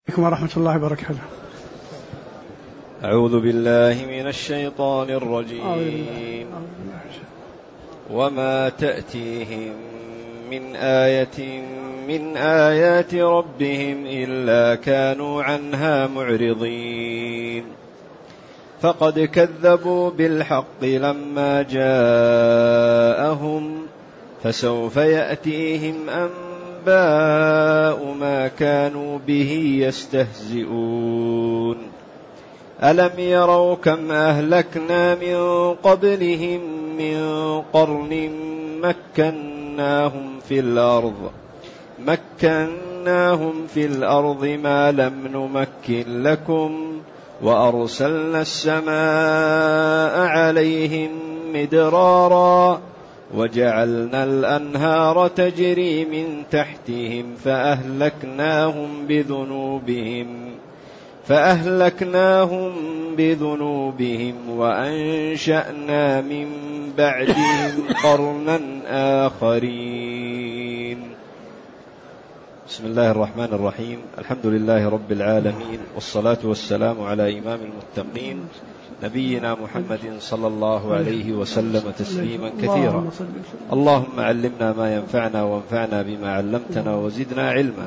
عليكم ورحمة الله وبركاته. أعوذ بالله من الشيطان الرجيم. وما تأتيهم من آية من آيات ربهم إلا كانوا عنها معرضين فقد كذبوا بالحق لما جاءهم فسوف يأتيهم أنباء ما كانوا به يستهزئون. ألم يروا كم أهلكنا من قبلهم من قرن مكناهم في الأرض ما لم نمكن لكم وأرسلنا السماء عليهم مدرارا وجعلنا الأنهار تجري من تحتهم فأهلكناهم بذنوبهم وأنشأنا من بعدهم قرنا آخرين. بسم الله الرحمن الرحيم. الحمد لله رب العالمين، والصلاة والسلام على إمام المتقين نبينا محمد صلى الله عليه وسلم تسليما كثيرا. اللهم علمنا ما ينفعنا وانفعنا بما علمتنا وزدنا علما.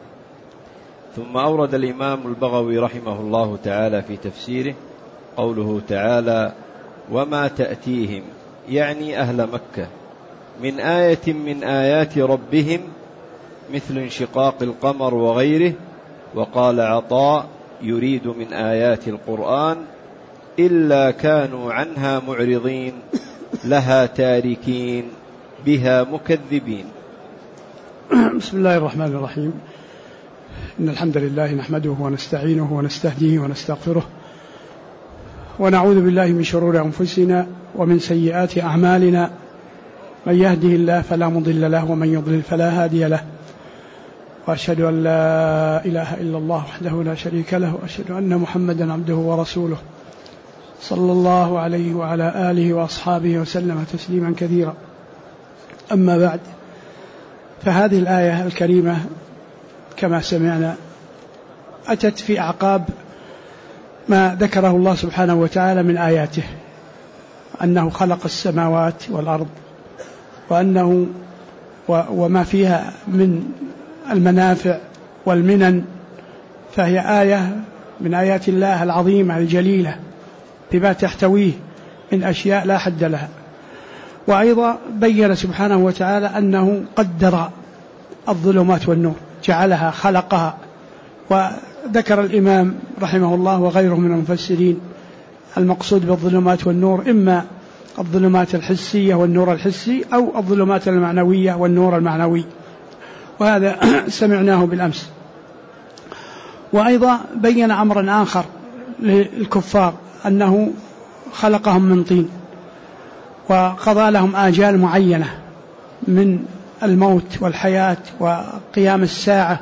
ثم أورد الإمام البغوي رحمه الله تعالى في تفسيره قوله تعالى: وما تأتيهم، يعني أهل مكة، من آية من آيات ربهم مثل انشقاق القمر وغيره. وقال عطاء يريد من آيات القرآن إلا كانوا عنها معرضين لها تاركين بها مكذبين. بسم الله الرحمن الرحيم. إن الحمد لله نحمده ونستعينه ونستهديه ونستغفره ونعوذ بالله من شرور أنفسنا ومن سيئات أعمالنا، من يهده الله فلا مضل له ومن يضلل فلا هادي له، وأشهد أن لا إله إلا الله وحده لا شريك له، وأشهد أن محمدا عبده ورسوله صلى الله عليه وعلى آله وأصحابه وسلم تسليما كثيرا. أما بعد، فهذه الآية الكريمة كما سمعنا أتت في أعقاب ما ذكره الله سبحانه وتعالى من آياته، أنه خلق السماوات والأرض وأنه وما فيها من المنافع والمنن، فهي آية من آيات الله العظيمة الجليلة بما تحتويه من أشياء لا حد لها. وأيضا بين سبحانه وتعالى أنه قدر الظلمات والنور، جعلها خلقها. وذكر الإمام رحمه الله وغيره من المفسرين المقصود بالظلمات والنور إما الظلمات الحسية والنور الحسي، أو الظلمات المعنوية والنور المعنوي، وهذا سمعناه بالأمس. وأيضا بين أمرا آخر للكفار، أنه خلقهم من طين وقضى لهم آجال معينة من الموت والحياة وقيام الساعة،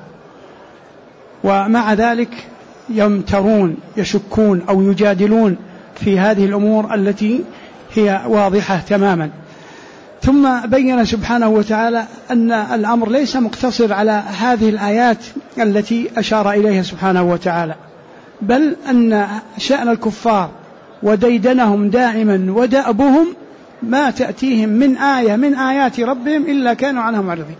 ومع ذلك يمترون يشكون أو يجادلون في هذه الأمور التي هي واضحة تماما. ثم بين سبحانه وتعالى أن الأمر ليس مقتصر على هذه الآيات التي أشار إليها سبحانه وتعالى، بل أن شأن الكفار وديدنهم دائما ودأبهم ما تأتيهم من آية من آيات ربهم إلا كانوا عنها معرضين.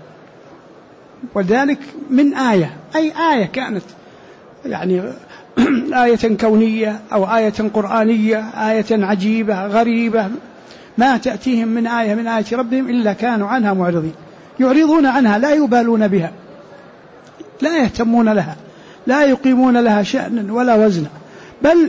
وذلك من آية، أي آية كانت، يعني آية كونية أو آية قرآنية، آية عجيبة غريبة، ما تأتيهم من آية من آيات ربهم إلا كانوا عنها معرضين، يعرضون عنها، لا يبالون بها، لا يهتمون لها، لا يقيمون لها شأنا ولا وزنا، بل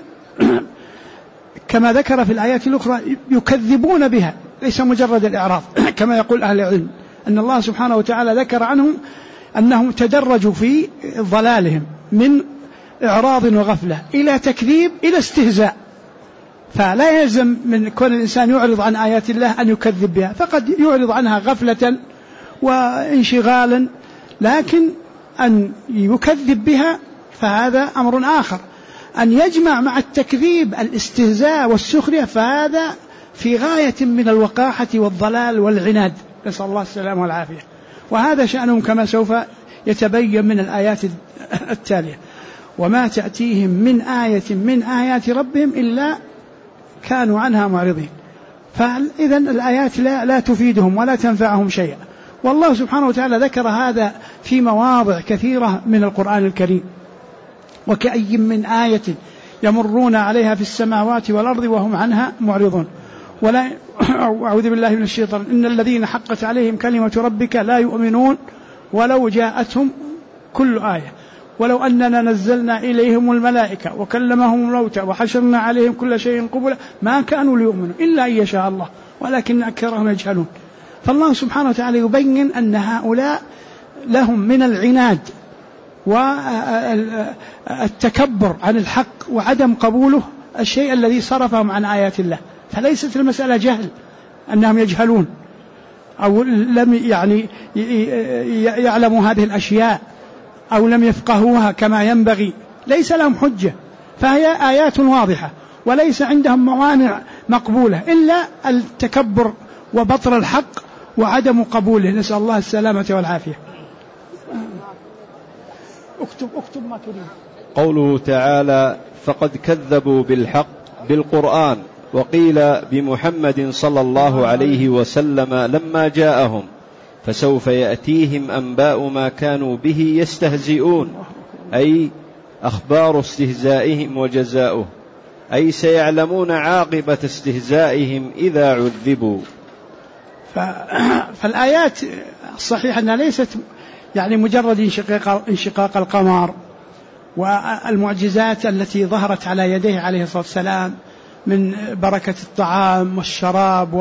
كما ذكر في الآيات الأخرى يكذبون بها، ليس مجرد الإعراض كما يقول أهل العلم، أن الله سبحانه وتعالى ذكر عنهم أنهم تدرجوا في ضلالهم من إعراض وغفلة إلى تكذيب إلى استهزاء. فلا يلزم من كون الإنسان يعرض عن آيات الله أن يكذب بها، فقد يعرض عنها غفلة وانشغالا، لكن أن يكذب بها فهذا أمر آخر. أن يجمع مع التكذيب الاستهزاء والسخرية فهذا في غاية من الوقاحة والضلال والعناد، نسأل الله السلامة والعافية. وهذا شأنهم كما سوف يتبين من الآيات التالية. وما تأتيهم من آية من آيات ربهم إلا كانوا عنها معرضين. فإذا الآيات لا تفيدهم ولا تنفعهم شيئا. والله سبحانه وتعالى ذكر هذا في مواضع كثيرة من القرآن الكريم: وكأي من آية يمرون عليها في السماوات والأرض وهم عنها معرضون. ولا أعوذ بالله من الشيطان: إن الذين حقت عليهم كلمة ربك لا يؤمنون ولو جاءتهم كل آية ولو أننا نزلنا إليهم الملائكة وكلمهم الموتى وحشرنا عليهم كل شيء قبلا ما كانوا ليؤمنوا إلا أن يشاء الله ولكن أكثرهم يجهلون. فالله سبحانه وتعالى يبين أن هؤلاء لهم من العناد والتكبر عن الحق وعدم قبوله الشيء الذي صرفهم عن آيات الله. فليست المسألة جهل أنهم يجهلون أو لم يعلموا هذه الأشياء أو لم يفقهوها كما ينبغي، ليس لهم حجة، فهي آيات واضحة وليس عندهم موانع مقبولة إلا التكبر وبطر الحق وعدم قبوله. نسأل الله السلامة والعافية. اكتب ما تريد. قوله تعالى: فقد كذبوا بالحق بالقرآن، وقيل بمحمد صلى الله عليه وسلم لما جاءهم، فسوف يأتيهم أنباء ما كانوا به يستهزئون، أي أخبار استهزائهم وجزاؤه، أي سيعلمون عاقبة استهزائهم إذا عذبوا. فالآيات الصحيحة أنها ليست مجرد انشقاق القمر والمعجزات التي ظهرت على يديه عليه الصلاة والسلام من بركة الطعام والشراب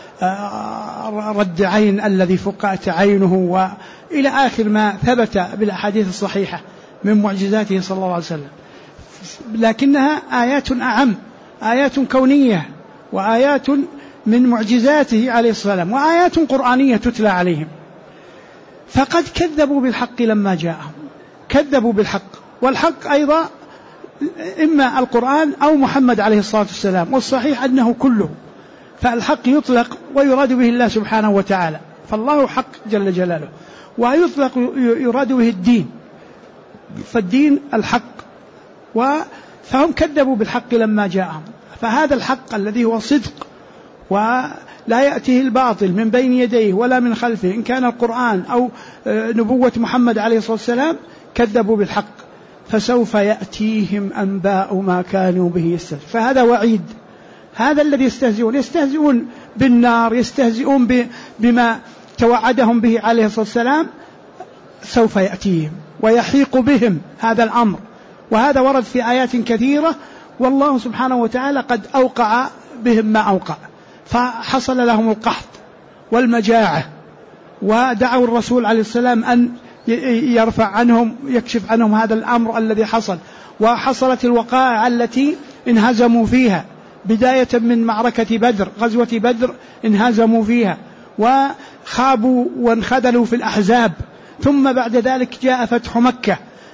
ورد عين الذي فقأت عينه وإلى آخر ما ثبت بالأحاديث الصحيحة من معجزاته صلى الله عليه وسلم، لكنها آيات أعم، آيات كونية وآيات من معجزاته عليه الصلاة والسلام وآيات قرآنية تتلى عليهم. فقد كذبوا بالحق لما جاءهم، كذبوا بالحق، والحق أيضا إما القرآن أو محمد عليه الصلاة والسلام، والصحيح أنه كله. فالحق يطلق ويراد به الله سبحانه وتعالى، فالله حق جل جلاله، ويطلق يراد به الدين، فالدين الحق. فهم كذبوا بالحق لما جاءهم، فهذا الحق الذي هو صدق ولا يأتيه الباطل من بين يديه ولا من خلفه، إن كان القرآن أو نبوة محمد عليه الصلاة والسلام، كذبوا بالحق. فسوف يأتيهم أنباء ما كانوا به يستهزئون. فهذا وعيد، هذا الذي يستهزئون بالنار، يستهزئون بما توعدهم به عليه الصلاة والسلام، سوف يأتيهم ويحيق بهم هذا الأمر. وهذا ورد في آيات كثيرة، والله سبحانه وتعالى قد أوقع بهم ما أوقع، فحصل لهم القحط والمجاعة، ودعوا الرسول عليه السلام أن يرفع عنهم، يكشف عنهم هذا الأمر الذي حصل. وحصلت الوقائع التي انهزموا فيها، بداية من معركة بدر، غزوة بدر انهزموا فيها وخابوا وانخذلوا في الأحزاب، ثم بعد ذلك جاء فتح مكة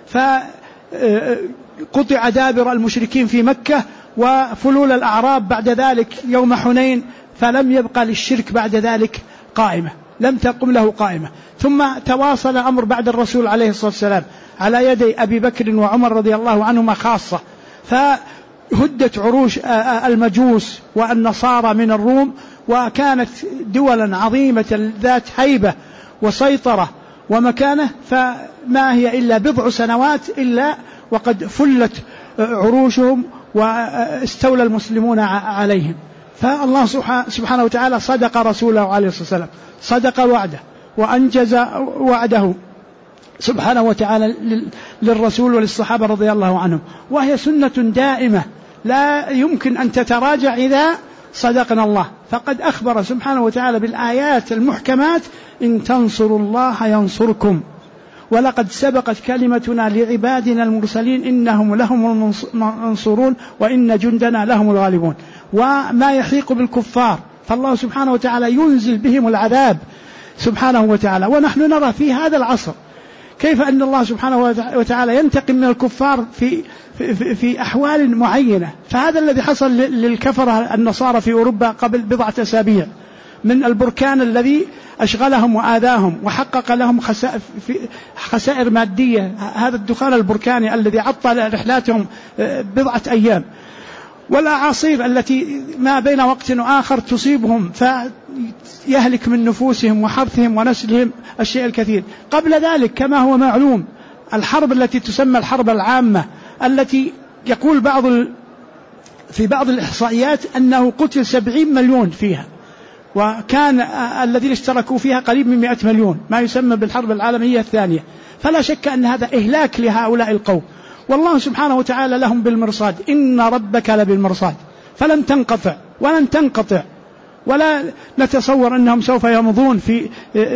فقطع دابر المشركين في مكة، وفلول الأعراب بعد ذلك يوم حنين، فلم يبقى للشرك بعد ذلك قائمة، لم تقم له قائمة. ثم تواصل أمر بعد الرسول عليه الصلاة والسلام على يدي أبي بكر وعمر رضي الله عنهما خاصة، فهدت عروش المجوس والنصارى من الروم، وكانت دولا عظيمة ذات هيبة وسيطرة ومكانة، فما هي إلا بضع سنوات إلا وقد فلت عروشهم واستولى المسلمون عليهم. فالله سبحانه وتعالى صدق رسوله عليه الصلاة والسلام، صدق وعده وأنجز وعده سبحانه وتعالى للرسول وللصحابة رضي الله عنهم، وهي سنة دائمة لا يمكن أن تتراجع إذا صدقنا الله. فقد أخبر سبحانه وتعالى بالآيات المحكمات: إن تنصروا الله ينصركم، ولقد سبقت كلمتنا لعبادنا المرسلين إنهم لهم المنصورون وإن جندنا لهم الغالبون. وما يحيق بالكفار، فالله سبحانه وتعالى ينزل بهم العذاب سبحانه وتعالى. ونحن نرى في هذا العصر كيف أن الله سبحانه وتعالى ينتقم من الكفار في أحوال معينة. فهذا الذي حصل للكفرة النصارى في أوروبا قبل بضعة أسابيع، من البركان الذي أشغلهم وآذاهم وحقق لهم خسائر مادية، هذا الدخان البركاني الذي عطل رحلاتهم بضعة أيام، والأعاصير التي ما بين وقت وآخر تصيبهم فيهلك من نفوسهم وحرثهم ونسلهم الشيء الكثير. قبل ذلك كما هو معلوم الحرب التي تسمى الحرب العامة، التي يقول في بعض الإحصائيات أنه قتل 70 مليون فيها، وكان الذين اشتركوا فيها قريب من 100 مليون، ما يسمى بالحرب العالمية الثانية. فلا شك أن هذا إهلاك لهؤلاء القوم، والله سبحانه وتعالى لهم بالمرصاد، إن ربك لبالمرصاد، فلن تنقطع ولن تنقطع، ولا نتصور أنهم سوف يمضون في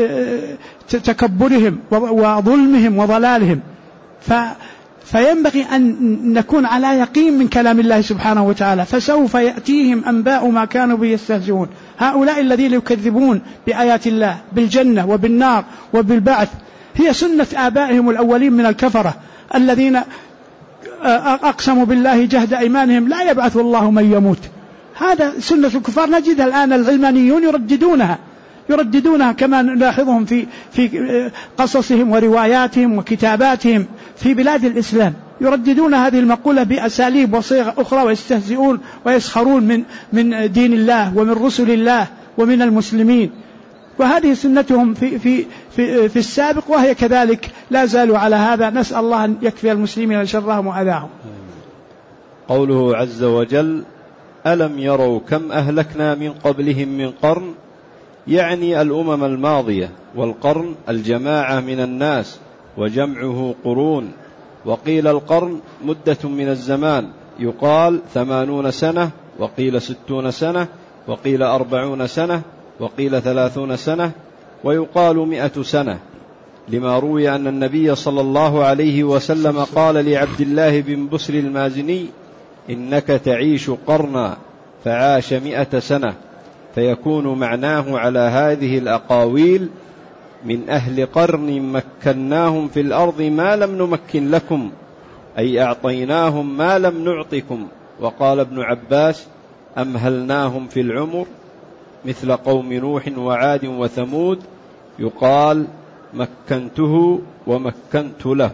تكبرهم وظلمهم وضلالهم. فينبغي أن نكون على يقين من كلام الله سبحانه وتعالى، فسوف يأتيهم أنباء ما كانوا به يستهزئون. هؤلاء الذين يكذبون بآيات الله بالجنة وبالنار وبالبعث هي سنة آبائهم الأولين من الكفرة الذين أقسموا بالله جهد أيمانهم لا يبعث الله من يموت. هذا سنة الكفار، نجدها الآن العلمانيون يرددونها كما نلاحظهم في قصصهم ورواياتهم وكتاباتهم في بلاد الإسلام، يرددون هذه المقولة بأساليب وصيغ أخرى، ويستهزئون ويسخرون من دين الله ومن رسل الله ومن المسلمين. وهذه سنتهم في السابق، وهي كذلك لا زالوا على هذا. نسأل الله أن يكفي المسلمين شرهم وأذاهم. قوله عز وجل: ألم يروا كم أهلكنا من قبلهم من قرن، يعني الأمم الماضية، والقرن الجماعة من الناس، وجمعه قرون. وقيل القرن مدة من الزمان، يقال 80 سنة، وقيل 60 سنة، وقيل 40 سنة، وقيل 30 سنة، ويقال 100 سنة، لما روي أن النبي صلى الله عليه وسلم قال لعبد الله بن بسر المازني: إنك تعيش قرنا، فعاش 100 سنة. فيكون معناه على هذه الأقاويل: من أهل قرن مكناهم في الأرض ما لم نمكن لكم، أي أعطيناهم ما لم نعطكم. وقال ابن عباس: أمهلناهم في العمر مثل قوم نوح وعاد وثمود، يقال مكنته ومكنت له.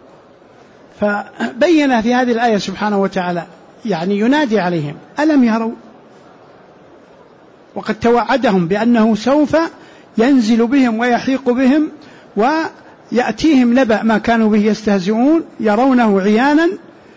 فبين في هذه الآية سبحانه وتعالى يعني ينادي عليهم: ألم يروا؟ وقد توعدهم بأنه سوف ينزل بهم ويحيق بهم ويأتيهم نبأ ما كانوا به يستهزئون، يرونه عيانا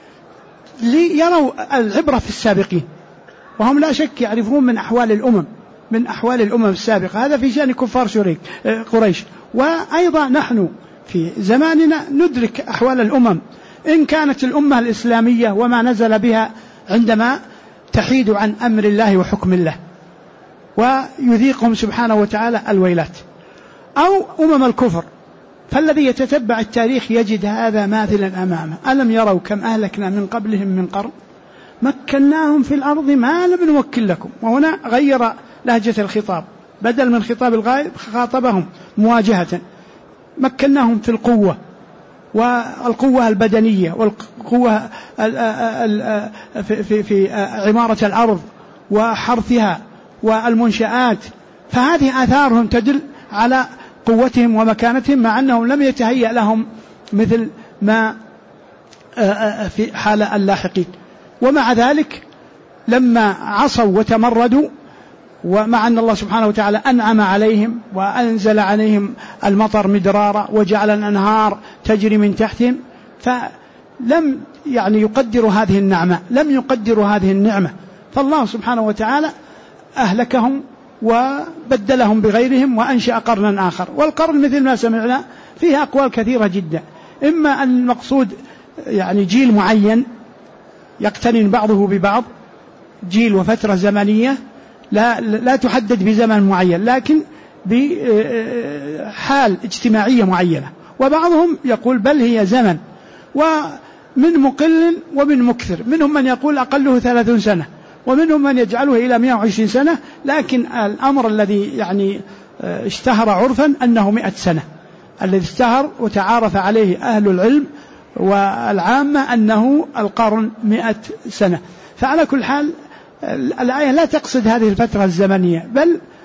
ليروا العبرة في السابقين. وهم لا شك يعرفون من أحوال الأمم السابقة، هذا في شأن كفار قريش. وأيضا نحن في زماننا ندرك أحوال الأمم، إن كانت الأمة الإسلامية وما نزل بها عندما تحيد عن أمر الله وحكم الله ويذيقهم سبحانه وتعالى الويلات، أو أمم الكفر. فالذي يتتبع التاريخ يجد هذا ماثلا أمامه: ألم يروا كم أهلكنا من قبلهم من قرن مكناهم في الأرض ما لم نمكن لكم. وهنا غير لهجة الخطاب، بدل من خطاب الغائب خاطبهم مواجهة. مكناهم في القوة، والقوة البدنية، والقوة في عمارة الأرض وحرثها والمنشآت. فهذه آثارهم تدل على قوتهم ومكانتهم، مع أنهم لم يتهيأ لهم مثل ما في حال اللاحقين. ومع ذلك لما عصوا وتمردوا، ومع أن الله سبحانه وتعالى أنعم عليهم وأنزل عليهم المطر مدرارا وجعل الأنهار تجري من تحتهم، فلم يقدروا هذه النعمة، لم يقدروا هذه النعمة. فالله سبحانه وتعالى أهلكهم وبدلهم بغيرهم وأنشأ قرنا آخر. والقرن مثل ما سمعنا فيه أقوال كثيرة جدا، إما أن المقصود جيل معين يقترن بعضه ببعض، جيل وفترة زمنية لا تحدد بزمن معين، لكن بحال اجتماعية معينة. وبعضهم يقول بل هي زمن، ومن مقل ومن مكثر، منهم من يقول أقله 30 سنة، ومنهم من يجعله إلى 120 سنة. لكن الأمر الذي اشتهر عرفا أنه 100 سنة، الذي اشتهر وتعارف عليه أهل العلم والعامة أنه القرن 100 سنة. فعلى كل حال الآية لا تقصد هذه الفترة الزمنية، بل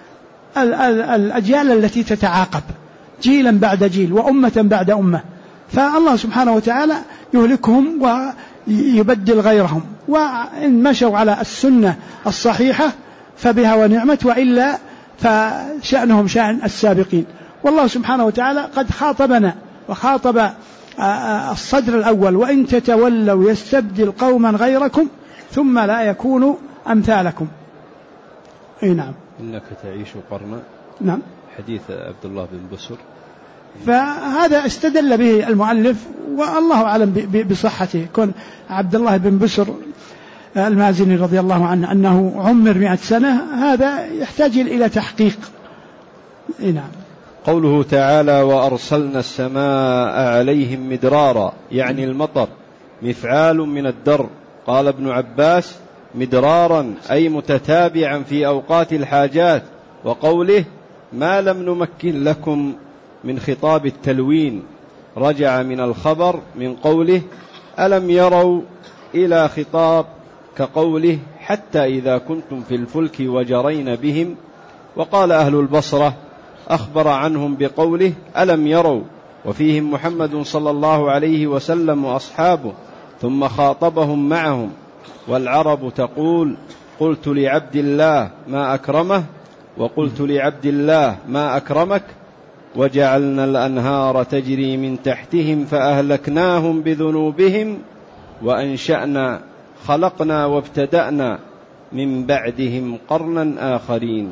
الأجيال التي تتعاقب جيلا بعد جيل وأمة بعد أمة، فالله سبحانه وتعالى يهلكهم ويبدل غيرهم، وإن مشوا على السنة الصحيحة فبها ونعمت، وإلا فشأنهم شأن السابقين. والله سبحانه وتعالى قد خاطبنا وخاطب الصدر الأول: وإن تتولوا يستبدل قوما غيركم ثم لا يكونوا أمثالكم. نعم. إنك تعيش قرنا. نعم. حديث عبد الله بن بسر، فهذا استدل به المؤلف والله أعلم بصحته. كون عبد الله بن بسر المازني رضي الله عنه أنه عمر 100 سنة، هذا يحتاج إلى تحقيق. نعم. قوله تعالى: وأرسلنا السماء عليهم مدرارا، يعني المطر، مفعال من الدر. قال ابن عباس: مدرارا أي متتابعا في أوقات الحاجات. وقوله: ما لم نمكن لكم من خطاب التلوين، رجع من الخبر من قوله ألم يروا إلى خطاب كقوله حتى إذا كنتم في الفلك وجرين بهم. وقال أهل البصرة أخبر عنهم بقوله ألم يروا، وفيهم محمد صلى الله عليه وسلم وأصحابه، ثم خاطبهم معهم. والعرب تقول: قلت لعبد الله ما أكرمه، وقلت لعبد الله ما أكرمك، وجعلنا الأنهار تجري من تحتهم فأهلكناهم بذنوبهم وأنشأنا خلقنا وابتدأنا من بعدهم قرنا آخرين.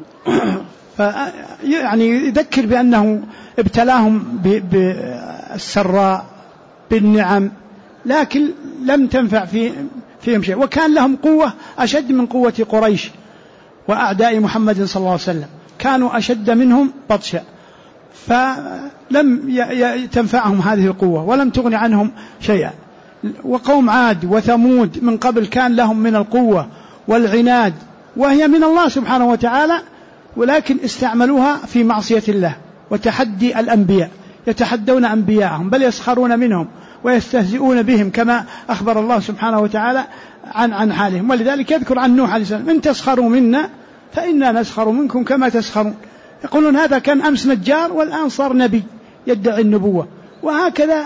يعني يذكر بأنه ابتلاهم بالسراء بالنعم، لكن لم تنفع فيهم شيء، وكان لهم قوة أشد من قوة قريش وأعداء محمد صلى الله عليه وسلم، كانوا أشد منهم بطشا، فلم تنفعهم هذه القوة ولم تغني عنهم شيئا. وقوم عاد وثمود من قبل كان لهم من القوة والعناد، وهي من الله سبحانه وتعالى، ولكن استعملوها في معصية الله وتحدي الأنبياء، يتحدون أنبياءهم بل يسخرون منهم ويستهزئون بهم، كما أخبر الله سبحانه وتعالى عن حالهم. ولذلك يذكر عن نوح عليه السلام: إن تسخروا منا فإنا نسخر منكم كما تسخرون. يقولون هذا كان أمس نجار والآن صار نبي يدعي النبوة، وهكذا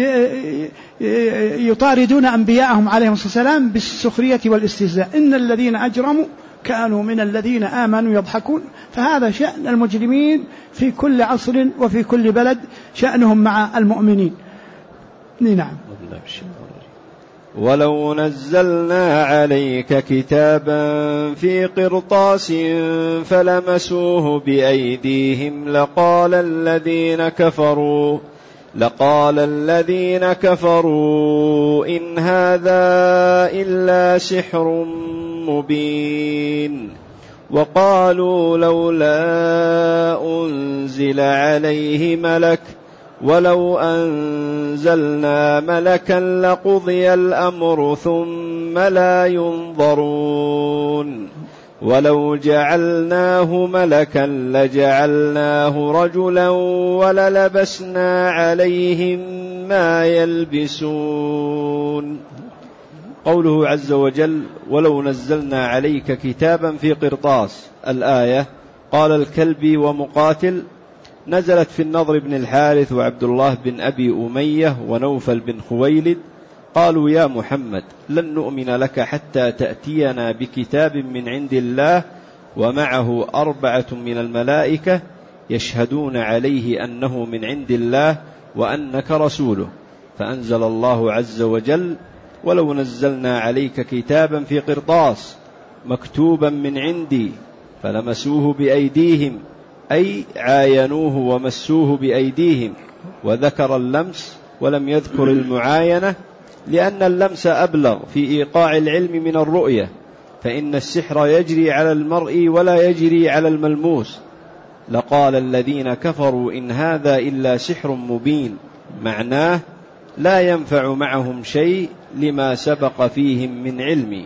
يطاردون أنبياءهم عليهم الصلاة والسلام بالسخرية والاستهزاء. إن الذين أجرموا كانوا من الذين آمنوا يضحكون. فهذا شأن المجرمين في كل عصر وفي كل بلد، شأنهم مع المؤمنين. نعم. ولو نزلنا عليك كتابا في قرطاس فلمسوه بأيديهم لقال الذين كفروا إن هذا إلا سحر مبين. وقالوا لولا أنزل عليه ملك ولو أنزلنا ملكا لقضي الأمر ثم لا ينظرون ولو جعلناه ملكا لجعلناه رجلا وللبسنا عليهم ما يلبسون. قوله عز وجل: ولو نزلنا عليك كتابا في قرطاس، الآية قال الكلبي ومقاتل نزلت في النضر بن الحارث وعبد الله بن أبي أمية ونوفل بن خويلد، قالوا: يا محمد لن نؤمن لك حتى تأتينا بكتاب من عند الله ومعه 4 من الملائكة يشهدون عليه أنه من عند الله وأنك رسوله. فأنزل الله عز وجل: ولو نزلنا عليك كتابا في قرطاس مكتوبا من عندي فلمسوه بأيديهم، أي عاينوه ومسوه بأيديهم، وذكر اللمس ولم يذكر المعاينة، لأن اللمس أبلغ في إيقاع العلم من الرؤية، فإن السحر يجري على المرء ولا يجري على الملموس. لقال الذين كفروا إن هذا إلا سحر مبين، معناه لا ينفع معهم شيء لما سبق فيهم من علم.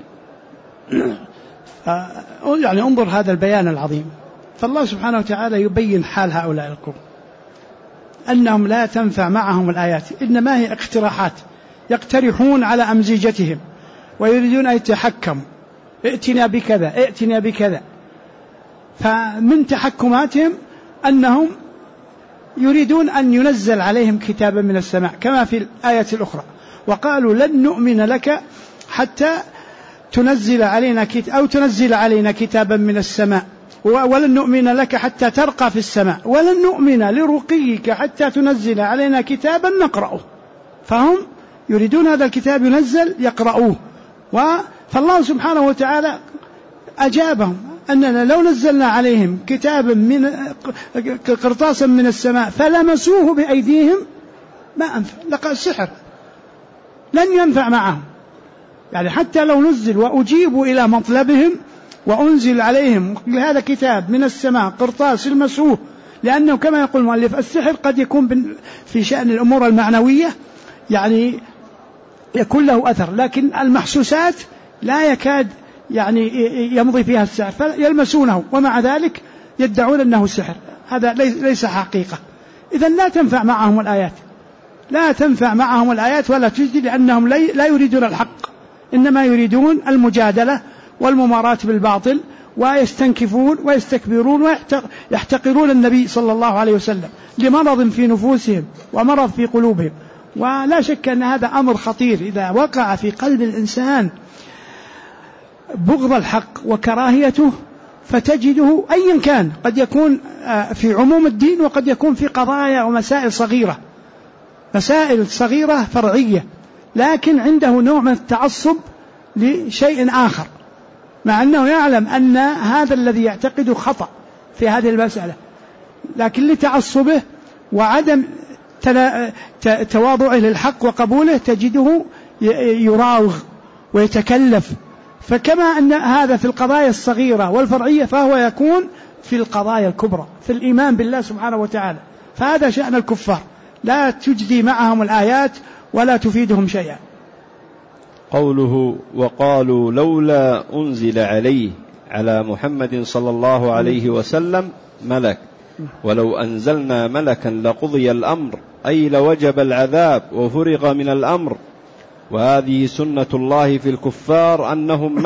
يعني انظر هذا البيان العظيم، فالله سبحانه وتعالى يبين حال هؤلاء القوم أنهم لا تنفع معهم الآيات، إنما هي اقتراحات يقترحون على أمزجتهم ويريدون أن يتحكموا، ائتنا بكذا ائتنا بكذا. فمن تحكماتهم أنهم يريدون أن ينزل عليهم كتابا من السماء كما في الآية الأخرى، وقالوا لن نؤمن لك حتى تنزل علينا كتابا من السماء، ولن نؤمن لك حتى ترقى في السماء، ولن نؤمن لرقيك حتى تنزل علينا كتابا نقرأه. فهم يريدون هذا الكتاب ينزل يقرأوه، فالله سبحانه وتعالى أجابهم أننا لو نزلنا عليهم كتابا من قرطاسا من السماء فلمسوه بأيديهم ما أنفع، لقى السحر لن ينفع معهم. يعني حتى لو نزل وأجيبوا إلى مطلبهم وأنزل عليهم هذا كتاب من السماء قرطاس المسوه، لأنه كما يقول المؤلف السحر قد يكون في شأن الأمور المعنوية يعني يكون له أثر، لكن المحسوسات لا يكاد يعني يمضي فيها السحر، فيلمسونه ومع ذلك يدعون أنه سحر. هذا ليس حقيقة. إذن لا تنفع معهم الآيات ولا تجدي، لأنهم لا يريدون الحق، إنما يريدون المجادلة والمماراة بالباطل، ويستنكفون ويستكبرون ويحتقرون النبي صلى الله عليه وسلم لمرض في نفوسهم ومرض في قلوبهم. ولا شك أن هذا أمر خطير إذا وقع في قلب الإنسان بغض الحق وكراهيته، فتجده أيا كان، قد يكون في عموم الدين وقد يكون في قضايا ومسائل صغيرة فرعية، لكن عنده نوع من التعصب لشيء آخر، مع أنه يعلم أن هذا الذي يعتقده خطأ في هذه المسألة، لكن لتعصبه وعدم تواضعه للحق وقبوله تجده يراوغ ويتكلف. فكما أن هذا في القضايا الصغيرة والفرعية، فهو يكون في القضايا الكبرى في الإيمان بالله سبحانه وتعالى. فهذا شأن الكفار، لا تجدي معهم الآيات ولا تفيدهم شيئا. قوله وقالوا لولا أنزل على محمد صلى الله عليه وسلم ملك ولو أنزلنا ملكا لقضي الأمر، أي لوجب العذاب وفرغ من الأمر. وهذه سنة الله في الكفار أنهم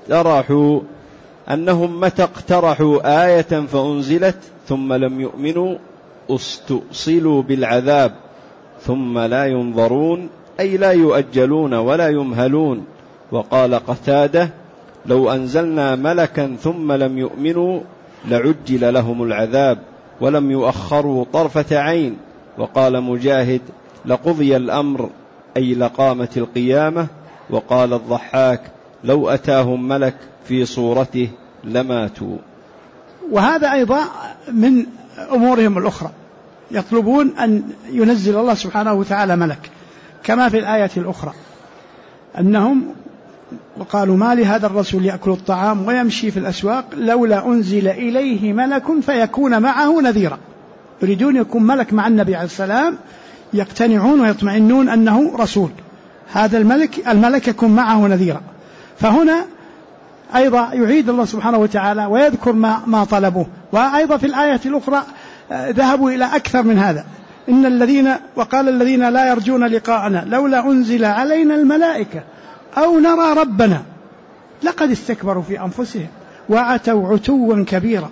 متى اقترحوا آية فأنزلت ثم لم يؤمنوا استؤصلوا بالعذاب ثم لا ينظرون، أي لا يؤجلون ولا يمهلون. وقال قتادة لو أنزلنا ملكا ثم لم يؤمنوا لعجل لهم العذاب ولم يؤخروا طرفة عين. وقال مجاهد لقضي الأمر، أي لقامت القيامة. وقال الضحاك لو أتاهم ملك في صورته لماتوا. وهذا أيضا من أمورهم الأخرى، يطلبون أن ينزل الله سبحانه وتعالى ملك، كما في الآية الأخرى أنهم وقالوا ما لهذا الرسول يأكل الطعام ويمشي في الأسواق لولا أنزل إليه ملك فيكون معه نذيرا. يريدون يكون ملك مع النبي عليه السلام، يقتنعون ويطمئنون أنه رسول، هذا الملك يكون معه نذيرا. فهنا أيضا يعيد الله سبحانه وتعالى ويذكر ما طلبوه. وأيضا في الآية الأخرى ذهبوا إلى أكثر من هذا، وقال الذين لا يرجون لقاءنا لولا أنزل علينا الملائكة أو نرى ربنا لقد استكبروا في أنفسهم وعتوا عتوا كبيرا.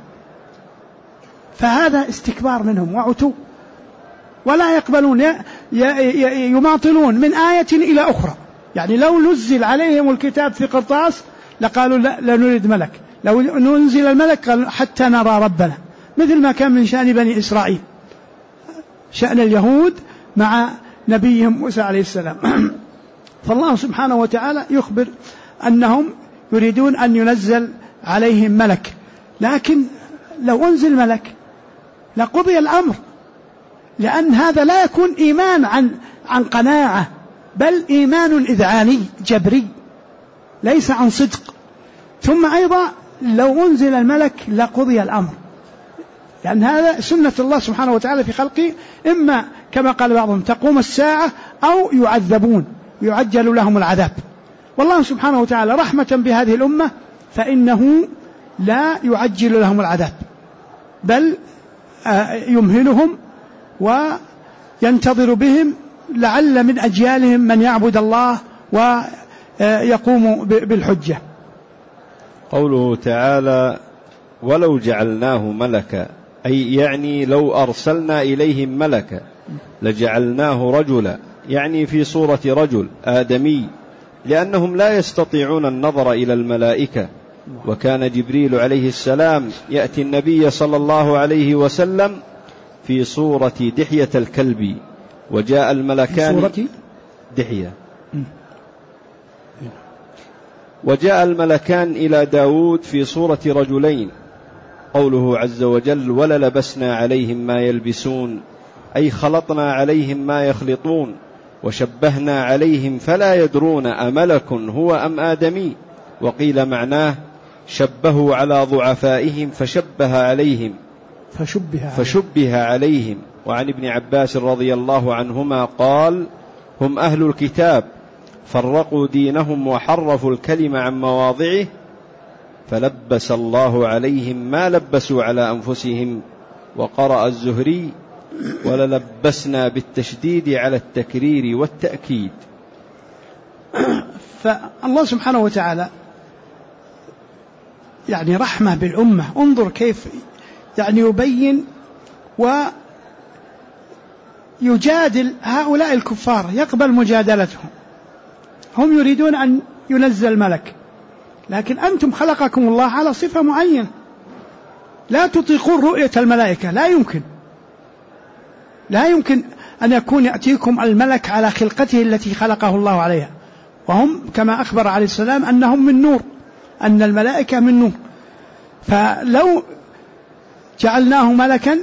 فهذا استكبار منهم وعتو، ولا يقبلون، يماطلون من آية إلى أخرى. يعني لو نزل عليهم الكتاب في قرطاس لقالوا لا نريد ملك، لو ننزل الملك قالوا حتى نرى ربنا، مثل ما كان من شأن بني إسرائيل، شأن اليهود مع نبيهم موسى عليه السلام. فالله سبحانه وتعالى يخبر أنهم يريدون أن ينزل عليهم ملك، لكن لو أنزل ملك لقضي الأمر، لأن هذا لا يكون إيمان عن قناعة، بل إيمان إذعاني جبري ليس عن صدق. ثم أيضا لو أنزل الملك لقضي الأمر، لأن هذا سنة الله سبحانه وتعالى في خلقه، إما كما قال بعضهم تقوم الساعة أو يعذبون يعجل لهم العذاب. والله سبحانه وتعالى رحمة بهذه الأمة فإنه لا يعجل لهم العذاب، بل يمهلهم وينتظر بهم لعل من أجيالهم من يعبد الله ويقوم بالحجة. قوله تعالى ولو جعلناه ملكا، أي يعني لو أرسلنا إليهم ملكا لجعلناه رجلا، يعني في صورة رجل آدمي، لأنهم لا يستطيعون النظر إلى الملائكة. وكان جبريل عليه السلام يأتي النبي صلى الله عليه وسلم في صورة دحية الكلب، وجاء الملكان في صورة دحية، وجاء الملكان إلى داود في صورة رجلين. قوله عز وجل وللبسنا عليهم ما يلبسون، أي خلطنا عليهم ما يخلطون، وشبهنا عليهم فلا يدرون أملك هو أم آدمي. وقيل معناه شبهوا على ضعفائهم فشبه عليهم. وعن ابن عباس رضي الله عنهما قال هم أهل الكتاب فرقوا دينهم وحرفوا الكلم عن مواضعه، فلبس الله عليهم ما لبسوا على أنفسهم. وقرأ الزهري وللبسنا بالتشديد على التكرير والتأكيد. فالله سبحانه وتعالى يعني رحمة بالأمة، انظر كيف يعني يبين ويجادل هؤلاء الكفار، يقبل مجادلتهم. هم يريدون أن ينزل ملك، لكن أنتم خلقكم الله على صفة معينة، لا تطيقون رؤية الملائكة، لا يمكن أن يكون يأتيكم الملك على خلقته التي خلقه الله عليها. وهم كما أخبر عليه السلام أنهم من نور، أن الملائكة من نور. فلو جعلناه ملكا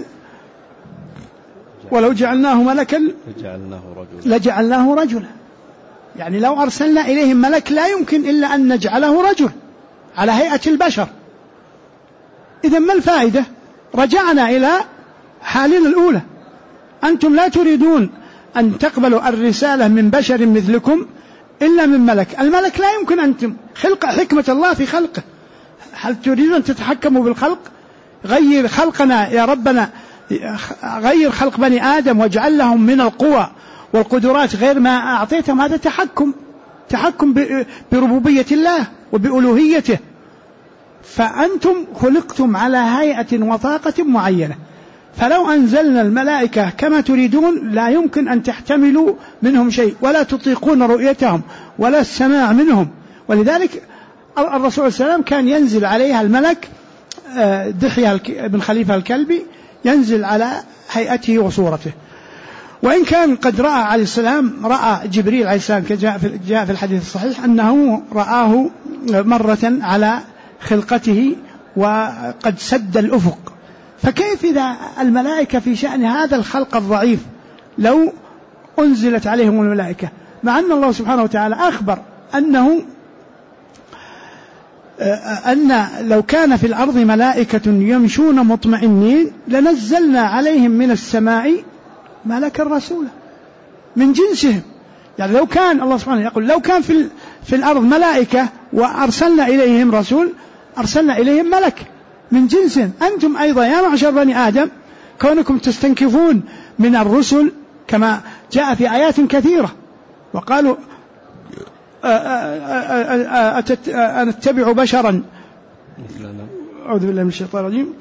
لجعلناه رجلا، يعني لو أرسلنا إليهم ملك لا يمكن إلا أن نجعله رجل على هيئة البشر. إذن ما الفائدة؟ رجعنا إلى حالنا الأولى. أنتم لا تريدون أن تقبلوا الرسالة من بشر مثلكم إلا من ملك. الملك لا يمكن، أنتم حكمة الله في خلقه، هل تريدون أن تتحكموا بالخلق؟ غير خلقنا يا ربنا، غير خلق بني آدم واجعل لهم من القوى والقدرات غير ما أعطيتهم. هذا تحكم بربوبية الله وبألوهيته. فأنتم خلقتم على هيئة وطاقة معينة، فلو أنزلنا الملائكة كما تريدون لا يمكن أن تحتملوا منهم شيء، ولا تطيقون رؤيتهم ولا السماع منهم. ولذلك الرسول صلى الله عليه وسلم كان ينزل عليها الملك دحية بن خليفة الكلبي، ينزل على هيئته وصورته. وإن كان قد رأى عليه السلام، رأى جبريل عليه السلام جاء في الحديث الصحيح أنه رآه مرة على خلقته وقد سد الأفق. فكيف إذا الملائكة في شأن هذا الخلق الضعيف لو أنزلت عليهم الملائكة، مع أن الله سبحانه وتعالى أخبر أن لو كان في الأرض ملائكة يمشون مطمئنين لنزلنا عليهم من السماء ملكا رسولا من جنسهم. يعني لو كان الله سبحانه يقول لو كان في الأرض ملائكة وأرسلنا إليهم رسول، أرسلنا إليهم ملك من جنسهم. أنتم أيضا يا معشر بني آدم كونكم تستنكفون من الرسل كما جاء في آيات كثيرة، وقالوا أنتبع بشرا، أعوذ بالله من الشيطان الرجيم،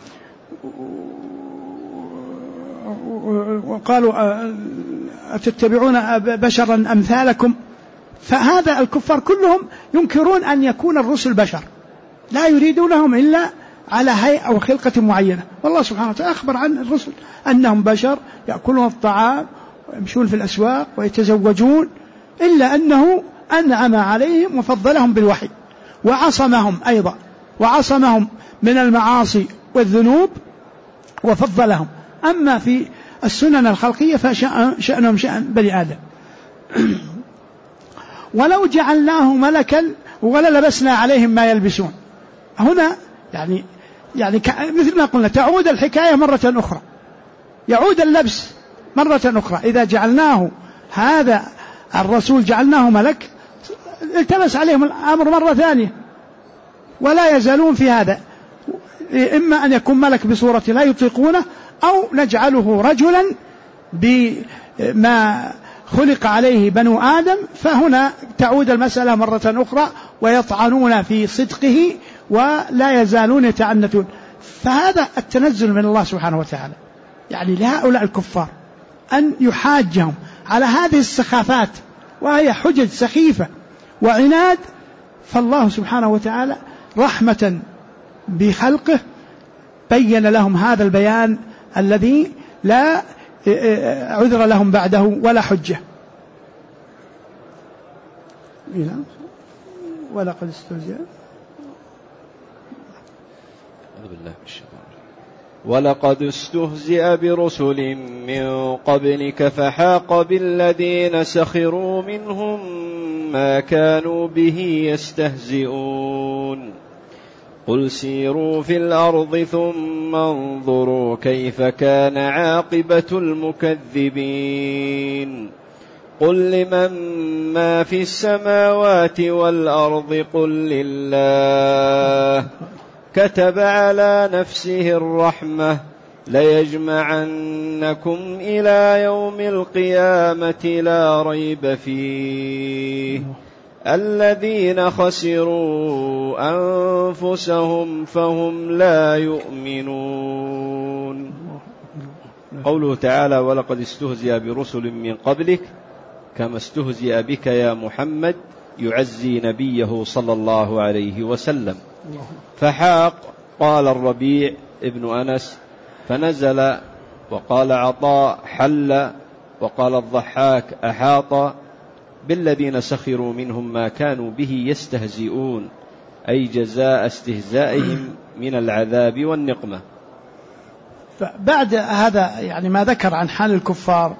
وقالوا أتتبعون بشرا أمثالكم. فهذا الكفار كلهم ينكرون أن يكون الرسل بشر، لا يريدونهم إلا على هيئة وخلقة معينة. والله سبحانه وتعالى أخبر عن الرسل أنهم بشر يأكلون الطعام ويمشون في الأسواق ويتزوجون، إلا أنه أنعم عليهم وفضلهم بالوحي وعصمهم أيضا، وعصمهم من المعاصي والذنوب وفضلهم. أما في السنن الخلقية فشأنهم شأن بني آدم. ولو جعلناه ملكا وللبسنا عليهم ما يلبسون. هنا يعني مثل ما قلنا تعود الحكاية مرة أخرى، يعود اللبس مرة أخرى. إذا جعلناه هذا الرسول جعلناه ملك التبس عليهم الأمر مرة ثانية، ولا يزالون في هذا، إما أن يكون ملك بصورة لا يطيقونه، أو نجعله رجلا بما خلق عليه بنو آدم. فهنا تعود المسألة مرة أخرى ويطعنون في صدقه ولا يزالون يتعنتون. فهذا التنزل من الله سبحانه وتعالى يعني لهؤلاء الكفار أن يحاجهم على هذه السخافات وهي حجج سخيفة وعناد، فالله سبحانه وتعالى رحمة بخلقه بين لهم هذا البيان الذي لا عذر لهم بعده ولا حجة. ولقد استهزئ ولقد استهزئ برسل من قبلك فحاق بالذين سخروا منهم ما كانوا به يستهزئون قل سيروا في الأرض ثم انظروا كيف كان عاقبة المكذبين قل لمن ما في السماوات والأرض قل لله كتب على نفسه الرحمة ليجمعنكم إلى يوم القيامة لا ريب فيه الذين خسروا أنفسهم فهم لا يؤمنون. قوله تعالى ولقد استهزئ برسل من قبلك كما استهزئ بك يا محمد يعزي نبيه صلى الله عليه وسلم. فحاق قال الربيع ابن أنس فنزل، وقال عطاء حل، وقال الضحاك أحاط بالذين سخروا منهم ما كانوا به يستهزئون أي جزاء استهزائهم من العذاب والنقمة. بعد هذا يعني ما ذكر عن حال الكفار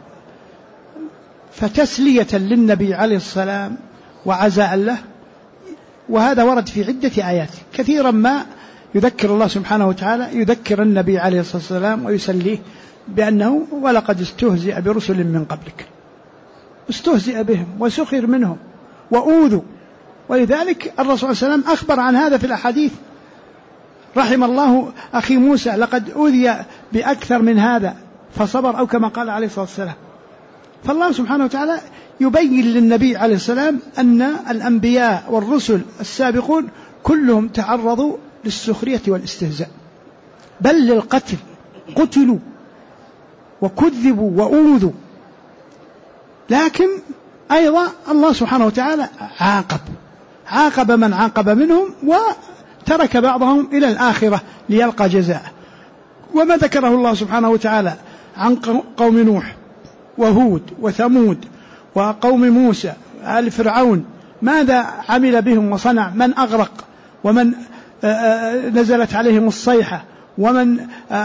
فتسلية للنبي عليه السلام وعزاء له، وهذا ورد في عدة آيات كثيرا ما يذكر الله سبحانه وتعالى يذكر النبي عليه الصلاة والسلام ويسليه بأنه ولقد استهزئ برسل من قبلك، استهزئ بهم وسخر منهم وأوذوا، ولذلك الرسول صلى الله عليه وسلم أخبر عن هذا في الأحاديث. رحم الله أخي موسى لقد أوذي بأكثر من هذا فصبر، أو كما قال عليه الصلاة والسلام. فالله سبحانه وتعالى يبين للنبي عليه السلام أن الأنبياء والرسل السابقون كلهم تعرضوا للسخرية والاستهزاء بل للقتل، قتلوا وكذبوا وأوذوا، لكن أيضا الله سبحانه وتعالى عاقب من عاقب منهم وترك بعضهم إلى الآخرة ليلقى جزاءه. وما ذكره الله سبحانه وتعالى عن قوم نوح وهود وثمود وقوم موسى آل فرعون ماذا عمل بهم وصنع، من أغرق ومن نزلت عليهم الصيحة ومن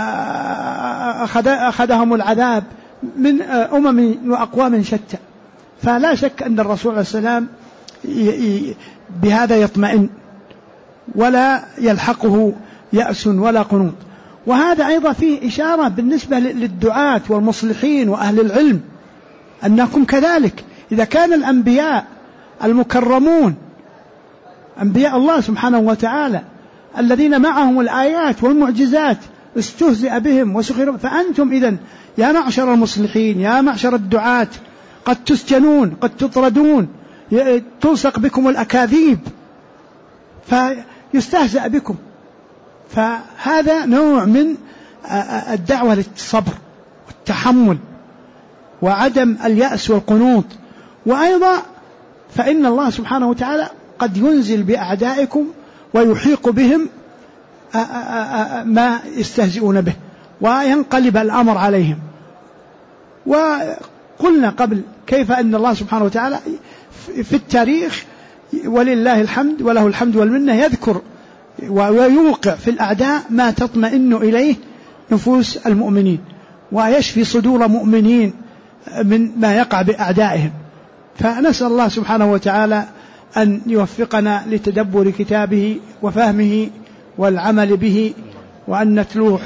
أخذهم العذاب من أمم وأقوام شتى. فلا شك أن الرسول عليه السلام بهذا يطمئن ولا يلحقه يأس ولا قنوط. وهذا أيضا فيه إشارة بالنسبة للدعاة والمصلحين وأهل العلم أنكم كذلك، إذا كان الأنبياء المكرمون أنبياء الله سبحانه وتعالى الذين معهم الآيات والمعجزات استهزئ بهم وسخروا، فأنتم إذن يا معشر المصلحين يا معشر الدعاة قد تسجنون قد تطردون تلصق بكم الأكاذيب فيستهزأ بكم. فهذا نوع من الدعوة للصبر والتحمل وعدم اليأس والقنوط. وأيضا فإن الله سبحانه وتعالى قد ينزل بأعدائكم ويحيق بهم ما يستهزئون به وينقلب الأمر عليهم. وقلنا قبل كيف أن الله سبحانه وتعالى في التاريخ ولله الحمد وله الحمد والمنة يذكر ويوقع في الأعداء ما تطمئن إليه نفوس المؤمنين ويشفي صدور مؤمنين من ما يقع بأعدائهم. فنسأل الله سبحانه وتعالى أن يوفقنا لتدبر كتابه وفهمه والعمل به، وأن نتلوه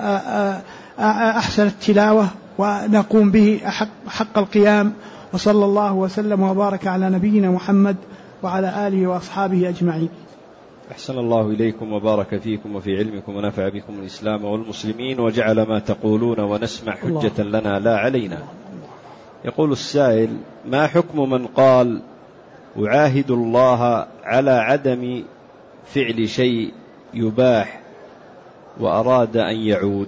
أحسن التلاوة ونقوم به حق القيام. وصلى الله وسلم وبارك على نبينا محمد وعلى آله وأصحابه أجمعين. أحسن الله إليكم وبارك فيكم وفي علمكم ونفع بكم الإسلام والمسلمين وجعل ما تقولون ونسمع حجة لنا لا علينا. يقول السائل: ما حكم من قال أعاهد الله على عدم فعل شيء يباح وأراد أن يعود؟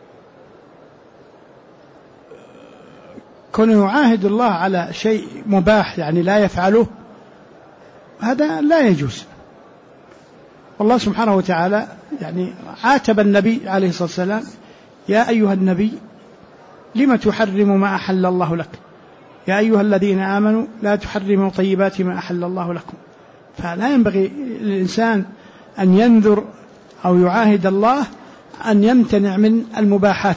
كونه يعاهد الله على شيء مباح يعني لا يفعله، هذا لا يجوز. والله سبحانه وتعالى يعني عاتب النبي عليه الصلاة والسلام: يا أيها النبي لم تحرم ما أحل الله لك، يا أيها الذين آمنوا لا تحرموا طيبات ما أحل الله لكم. فلا ينبغي للإنسان أن ينذر أو يعاهد الله أن يمتنع من المباحات،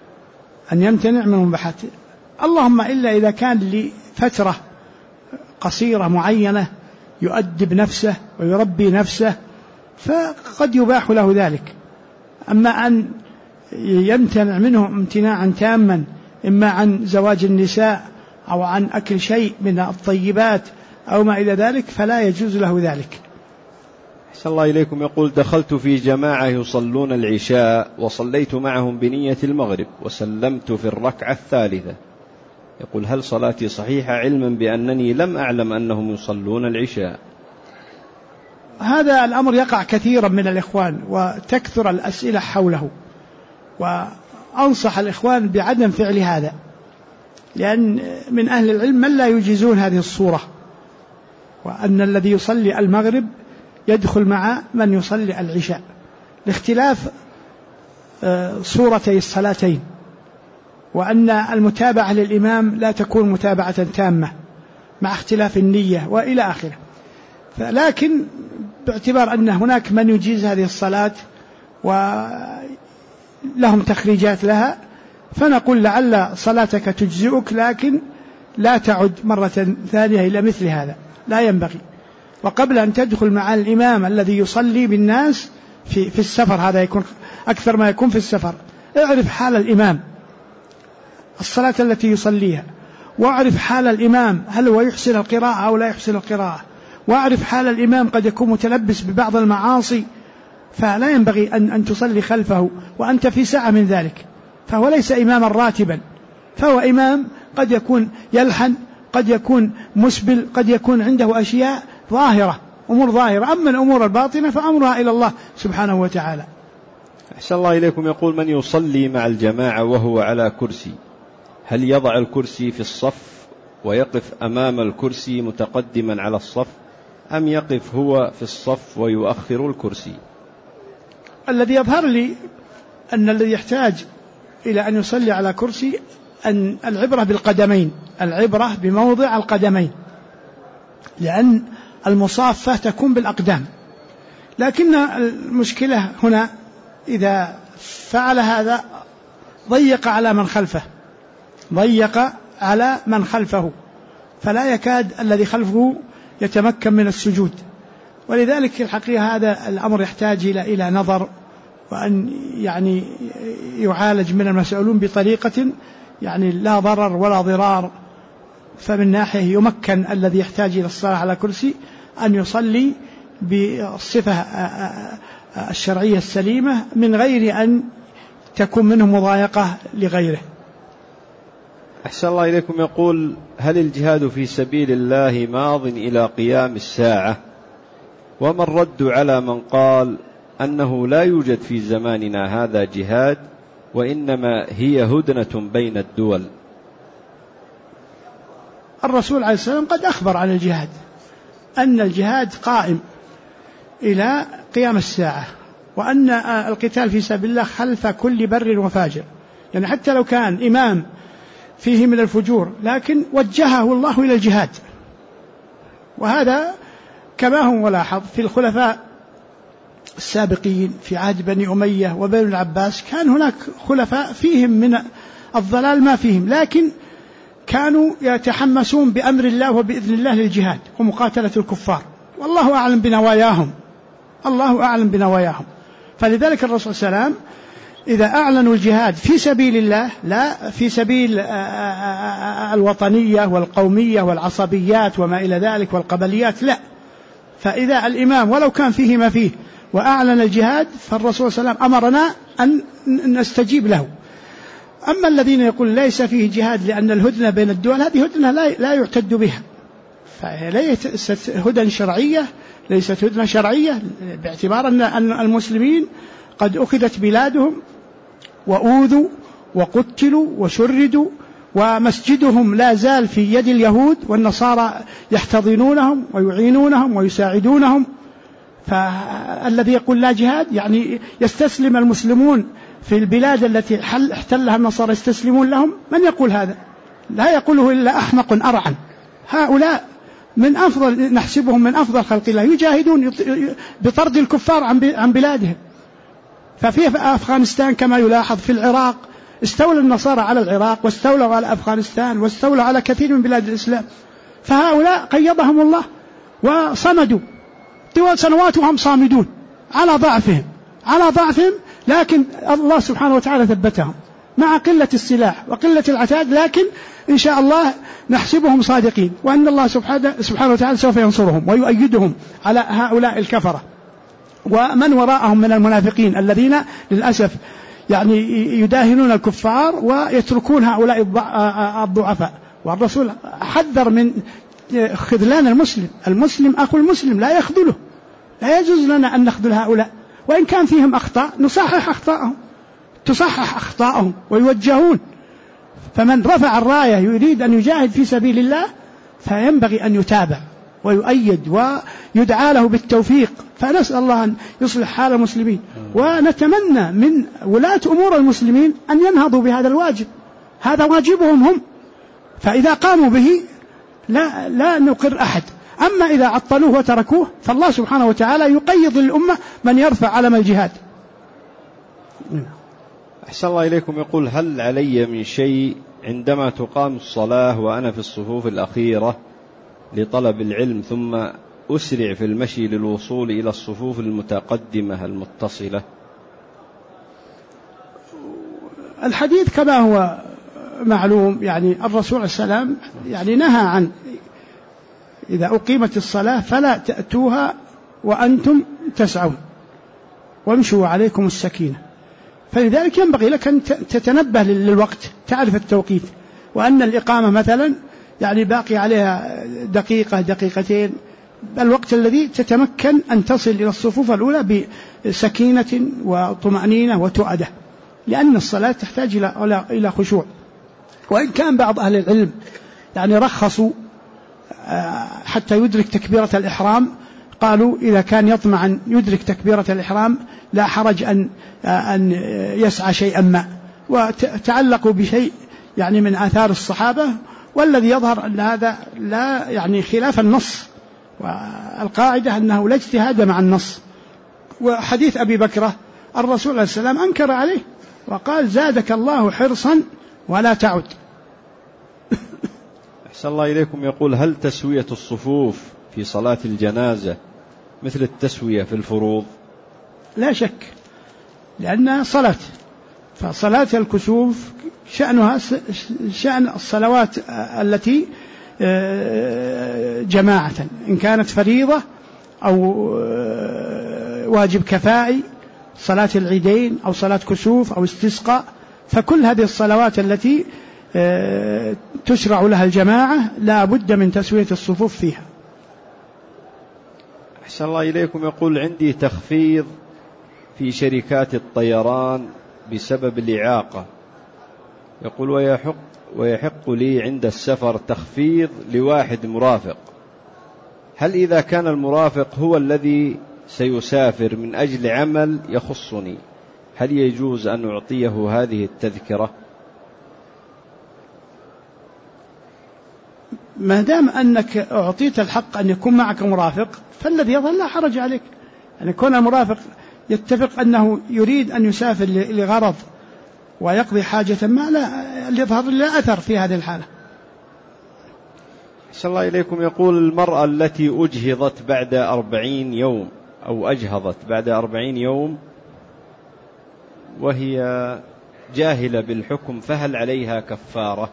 اللهم إلا إذا كان لفترة قصيرة معينة يؤدب نفسه ويربي نفسه فقد يباح له ذلك. أما أن يمتنع منه امتناعا تاما، إما عن زواج النساء أو عن أكل شيء من الطيبات أو ما إلى ذلك، فلا يجوز له ذلك. أحسن الله إليكم. يقول: دخلت في جماعة يصلون العشاء وصليت معهم بنية المغرب وسلمت في الركعة الثالثة. يقول: هل صلاتي صحيحة علما بأنني لم أعلم أنهم يصلون العشاء؟ هذا الأمر يقع كثيرا من الإخوان وتكثر الأسئلة حوله، وأنصح الإخوان بعدم فعل هذا، لأن من أهل العلم من لا يجيزون هذه الصورة، وأن الذي يصلي المغرب يدخل مع من يصلي العشاء لاختلاف صورتي الصلاتين، وأن المتابعة للإمام لا تكون متابعة تامة مع اختلاف النية وإلى آخره. لكن باعتبار أن هناك من يجيز هذه الصلاة ولهم تخريجات لها، فنقول لعل صلاتك تجزئك، لكن لا تعد مرة ثانية إلى مثل هذا، لا ينبغي. وقبل أن تدخل مع الإمام الذي يصلي بالناس في السفر، هذا يكون أكثر ما يكون في السفر، اعرف حال الإمام الصلاة التي يصليها، واعرف حال الإمام هل هو يحسن القراءة أو لا يحسن القراءة، واعرف حال الإمام قد يكون متلبس ببعض المعاصي، فلا ينبغي أن تصلي خلفه وأنت في ساعة من ذلك. فهو ليس إماما راتبا، فهو إمام قد يكون يلحن، قد يكون مسبل، قد يكون عنده أشياء ظاهرة، أمور ظاهرة. أما الأمور الباطنة فأمرها إلى الله سبحانه وتعالى. أحسن الله إليكم. يقول: من يصلي مع الجماعة وهو على كرسي، هل يضع الكرسي في الصف ويقف أمام الكرسي متقدما على الصف، أم يقف هو في الصف ويؤخر الكرسي؟ الذي يظهر لي أن الذي يحتاج إلى أن يصلي على كرسي أن العبرة بالقدمين، العبرة بموضع القدمين، لأن المصافة تكون بالأقدام. لكن المشكلة هنا إذا فعل هذا ضيق على من خلفه، فلا يكاد الذي خلفه يتمكن من السجود. ولذلك الحقيقة هذا الأمر يحتاج إلى نظر، وأن يعني يعالج من المسؤولون بطريقة يعني لا ضرر ولا ضرار. فمن ناحية يمكن الذي يحتاج إلى الصلاة على كرسي أن يصلي بالصفة الشرعية السليمة من غير أن تكون منه مضايقة لغيره. أحسن الله إليكم. يقول: هل الجهاد في سبيل الله ماض إلى قيام الساعة؟ وما الرد على من قال أنه لا يوجد في زماننا هذا جهاد، وإنما هي هدنة بين الدول؟ الرسول عليه السلام قد أخبر عن الجهاد، أن الجهاد قائم إلى قيام الساعة، وأن القتال في سبيل الله خلف كل بر وفاجر. يعني حتى لو كان إمام فيه من الفجور لكن وجهه الله إلى الجهاد. وهذا كما هو ملاحظ في الخلفاء السابقين في عهد بني أمية وبني العباس، كان هناك خلفاء فيهم من الضلال ما فيهم، لكن كانوا يتحمسون بأمر الله وبإذن الله للجهاد ومقاتلة الكفار، والله أعلم بنواياهم. فلذلك الرسول صلى الله عليه وسلم إذا أعلنوا الجهاد في سبيل الله، لا في سبيل الوطنية والقومية والعصبيات وما إلى ذلك والقبليات، لا، فإذا الإمام ولو كان فيه ما فيه وأعلن الجهاد فالرسول صلى الله عليه وسلم أمرنا أن نستجيب له. أما الذين يقول ليس فيه جهاد لأن الهدنة بين الدول، هذه هدنة لا يعتد بها، فهي ليست هدنة شرعية، ليست هدنة شرعية، باعتبار أن المسلمين قد أخذت بلادهم وأوذوا وقتلوا وشردوا، ومسجدهم لا زال في يد اليهود، والنصارى يحتضنونهم ويعينونهم ويساعدونهم. فالذي يقول لا جهاد يعني يستسلم المسلمون في البلاد التي احتلها النصارى يستسلمون لهم. من يقول هذا؟ لا يقوله إلا أحمق أرعن. هؤلاء من أفضل، نحسبهم من أفضل خلق الله، يجاهدون بطرد الكفار عن بلادهم. ففي أفغانستان كما يلاحظ، في العراق استولى النصارى على العراق، واستولوا على أفغانستان، واستولوا على كثير من بلاد الإسلام. فهؤلاء قيضهم الله وصمدوا طوال سنوات وهم صامدون على ضعفهم، لكن الله سبحانه وتعالى ثبتهم مع قلة السلاح وقلة العتاد، لكن إن شاء الله نحسبهم صادقين، وأن الله سبحانه وتعالى سوف ينصرهم ويؤيدهم على هؤلاء الكفرة ومن وراءهم من المنافقين الذين للأسف يعني يداهنون الكفار ويتركون هؤلاء الضعفاء. والرسول حذر من خذلان المسلم أخو المسلم، لا يخذله، لا يجوز لنا أن نخذل هؤلاء، وإن كان فيهم أخطاء تصحح أخطاءهم ويوجهون. فمن رفع الراية يريد أن يجاهد في سبيل الله فينبغي أن يتابع ويؤيد ويدعى له بالتوفيق. فنسأل الله أن يصلح حال المسلمين، ونتمنى من ولاة أمور المسلمين أن ينهضوا بهذا الواجب، هذا واجبهم هم، فإذا قاموا به لا نقر أحد. أما إذا عطلوه وتركوه فالله سبحانه وتعالى يقيض للأمة من يرفع علم الجهاد. أحسن الله إليكم. يقول: هل علي من شيء عندما تقام الصلاة وأنا في الصفوف الأخيرة لطلب العلم، ثم أسرع في المشي للوصول إلى الصفوف المتقدمة المتصلة؟ الحديث كما هو معلوم، يعني الرسول عليه السلام يعني نهى عن إذا أقيمت الصلاة فلا تأتوها وأنتم تسعون وامشوا عليكم السكينة. فلذلك ينبغي لك أن تتنبه للوقت، تعرف التوقيت، وأن الإقامة مثلا يعني باقي عليها دقيقة دقيقتين، الوقت الذي تتمكن أن تصل إلى الصفوف الأولى بسكينة وطمأنينة وتؤدة، لأن الصلاة تحتاج إلى خشوع. وإن كان بعض أهل العلم يعني رخصوا حتى يدرك تكبيرة الإحرام، قالوا إذا كان يطمع أن يدرك تكبيرة الإحرام لا حرج أن يسعى شيئا ما، وتعلقوا بشيء يعني من آثار الصحابة، والذي يظهر أن هذا لا يعني خلاف النص، والقاعدة أنه لا اجتهاد مع النص. وحديث أبي بكرة الرسول عليه السلام أنكر عليه وقال: زادك الله حرصا ولا تعد. أحسن الله إليكم. يقول: هل تسوية الصفوف في صلاة الجنازة مثل التسوية في الفروض؟ لا شك، لأنها صلاة، فصلاة الكسوف شأنها شأن الصلوات التي جماعة، إن كانت فريضة أو واجب كفائي، صلاة العيدين أو صلاة كسوف أو استسقاء، فكل هذه الصلوات التي تشرع لها الجماعة لا بد من تسوية الصفوف فيها. أحسن الله إليكم. يقول: عندي تخفيض في شركات الطيران بسبب الإعاقة، يقول: ويحق لي عند السفر تخفيض لواحد مرافق، هل إذا كان المرافق هو الذي سيسافر من أجل عمل يخصني هل يجوز أن أعطيه هذه التذكرة؟ ما دام أنك أعطيت الحق أن يكون معك مرافق فالذي يظهر لا حرج عليك، يعني كون المرافق يتفق أنه يريد أن يسافر لغرض ويقضي حاجة ما، لا يظهر لا أثر في هذه الحالة. أحسن الله إليكم. يقول: المرأة التي أجهضت بعد 40 يوم أو أجهضت بعد 40 يوم وهي جاهلة بالحكم، فهل عليها كفارة؟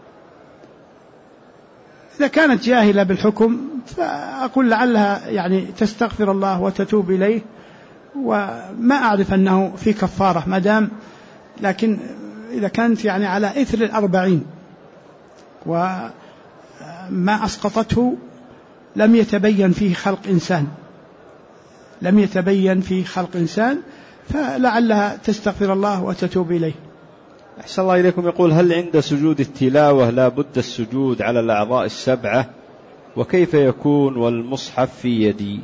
إذا كانت جاهلة بالحكم فأقول لعلها يعني تستغفر الله وتتوب إليه، وما أعرف أنه في كفارة مدام، لكن إذا كانت يعني على إثر 40 وما أسقطته لم يتبين فيه خلق إنسان، فلعلها تستغفر الله وتتوب إليه. أحسن الله إليكم. يقول: هل عند سجود التلاوة لا بد السجود على الأعضاء السبعة؟ وكيف يكون والمصحف في يدي؟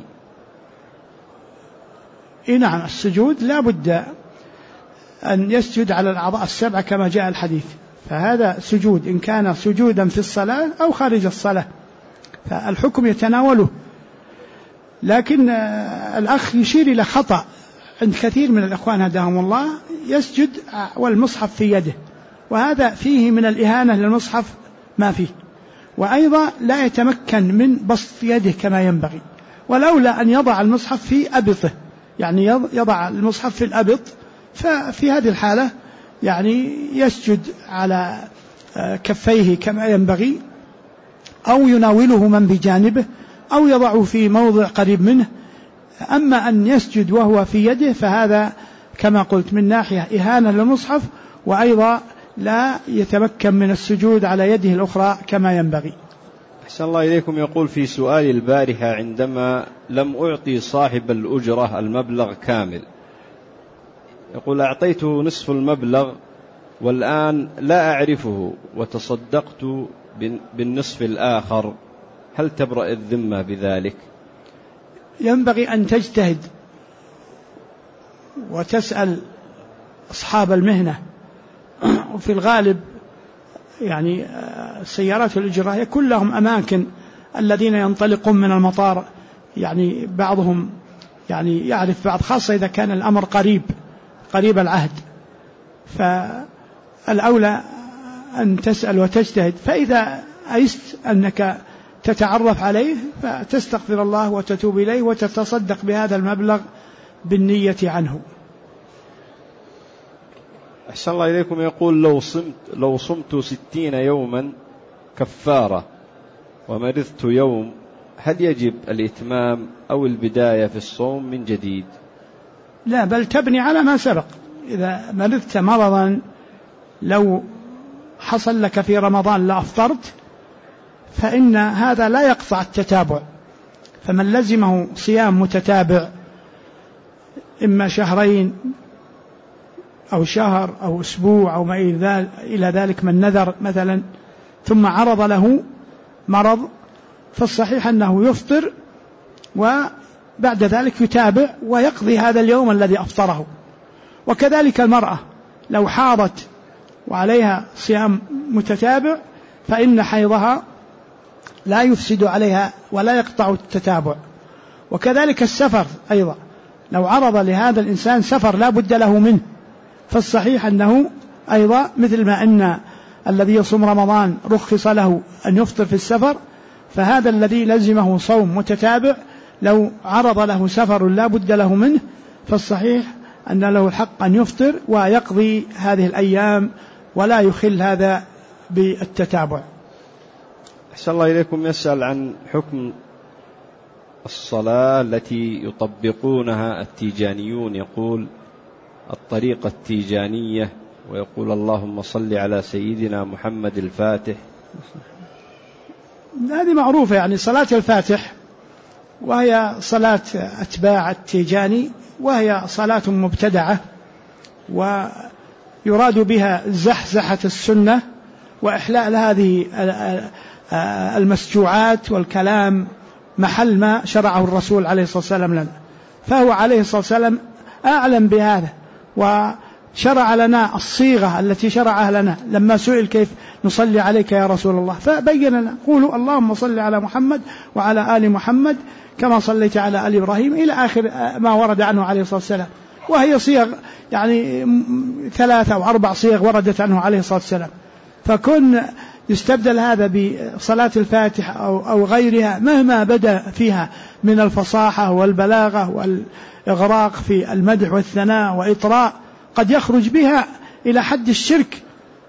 نعم، السجود لا بد أن يسجد على الأعضاء السبعة كما جاء الحديث، فهذا سجود إن كان سجودا في الصلاة أو خارج الصلاة، فالحكم يتناوله. لكن الأخ يشير إلى خطأ عند كثير من الأخوان هداهم الله، يسجد والمصحف في يده، وهذا فيه من الإهانة للمصحف ما فيه، وأيضا لا يتمكن من بسط يده كما ينبغي، ولولا أن يضع المصحف في أبطه، يعني يضع المصحف في الأبط، ففي هذه الحالة يعني يسجد على كفيه كما ينبغي، أو يناوله من بجانبه، أو يضعه في موضع قريب منه. أما أن يسجد وهو في يده فهذا كما قلت من ناحية إهانة للمصحف، وأيضا لا يتمكن من السجود على يده الأخرى كما ينبغي. أحسن الله إليكم. يقول: في سؤال البارحة عندما لم أعطي صاحب الأجرة المبلغ كامل، يقول: أعطيته نصف المبلغ والآن لا أعرفه وتصدقت بالنصف الآخر، هل تبرأ الذمة بذلك؟ ينبغي أن تجتهد وتسأل أصحاب المهنة، وفي الغالب يعني سيارات الإجرة يكون لهم أماكن الذين ينطلقون من المطار، يعني بعضهم يعني يعرف بعض، خاصة إذا كان الأمر قريب العهد، فالأولى أن تسأل وتجتهد، فإذا أيست أنك تتعرف عليه فتستغفر الله وتتوب إليه وتتصدق بهذا المبلغ بالنية عنه. أحسن الله إليكم. يقول: لو صمت 60 يوما كفارة ومرضت يوم، هل يجب الإتمام أو البداية في الصوم من جديد؟ لا، بل تبني على ما سبق. إذا مرضت مرضا لو حصل لك في رمضان لا أفطرت، فإن هذا لا يقطع التتابع، فمن لزمه صيام متتابع إما شهرين أو شهر أو أسبوع أو ما إلى ذلك، من نذر مثلا ثم عرض له مرض، فالصحيح أنه يفطر وبعد ذلك يتابع ويقضي هذا اليوم الذي أفطره. وكذلك المرأة لو حاضت وعليها صيام متتابع فإن حيضها لا يفسد عليها ولا يقطع التتابع. وكذلك السفر أيضا، لو عرض لهذا الإنسان سفر لا بد له منه، فالصحيح أنه أيضا مثل ما أن الذي يصوم رمضان رخص له أن يفطر في السفر، فهذا الذي لزمه صوم متتابع لو عرض له سفر لا بد له منه، فالصحيح أن له الحق أن يفطر ويقضي هذه الأيام ولا يخل هذا بالتتابع. أحسن الله إليكم. يسأل عن حكم الصلاة التي يطبقونها التيجانيون، يقول: الطريقة التيجانية، ويقول: اللهم صل على سيدنا محمد الفاتح. هذه معروفة، يعني صلاة الفاتح، وهي صلاة أتباع التيجاني، وهي صلاة مبتدعة، ويراد بها زحزحة السنة وإحلال هذه المسجوعات والكلام محل ما شرعه الرسول عليه الصلاة والسلام لنا، فهو عليه الصلاة والسلام أعلم بهذا وشرع لنا الصيغة التي شرعها لنا. لما سئل كيف نصلي عليك يا رسول الله فبين لنا: قولوا اللهم صل على محمد وعلى آل محمد كما صليت على آل إبراهيم إلى آخر ما ورد عنه عليه الصلاة والسلام. وهي صيغ يعني 3 أو 4 صيغ وردت عنه عليه الصلاة والسلام، فكن يستبدل هذا بصلاة الفاتحة أو غيرها مهما بدأ فيها من الفصاحة والبلاغة والإغراق في المدح والثناء وإطراء قد يخرج بها إلى حد الشرك.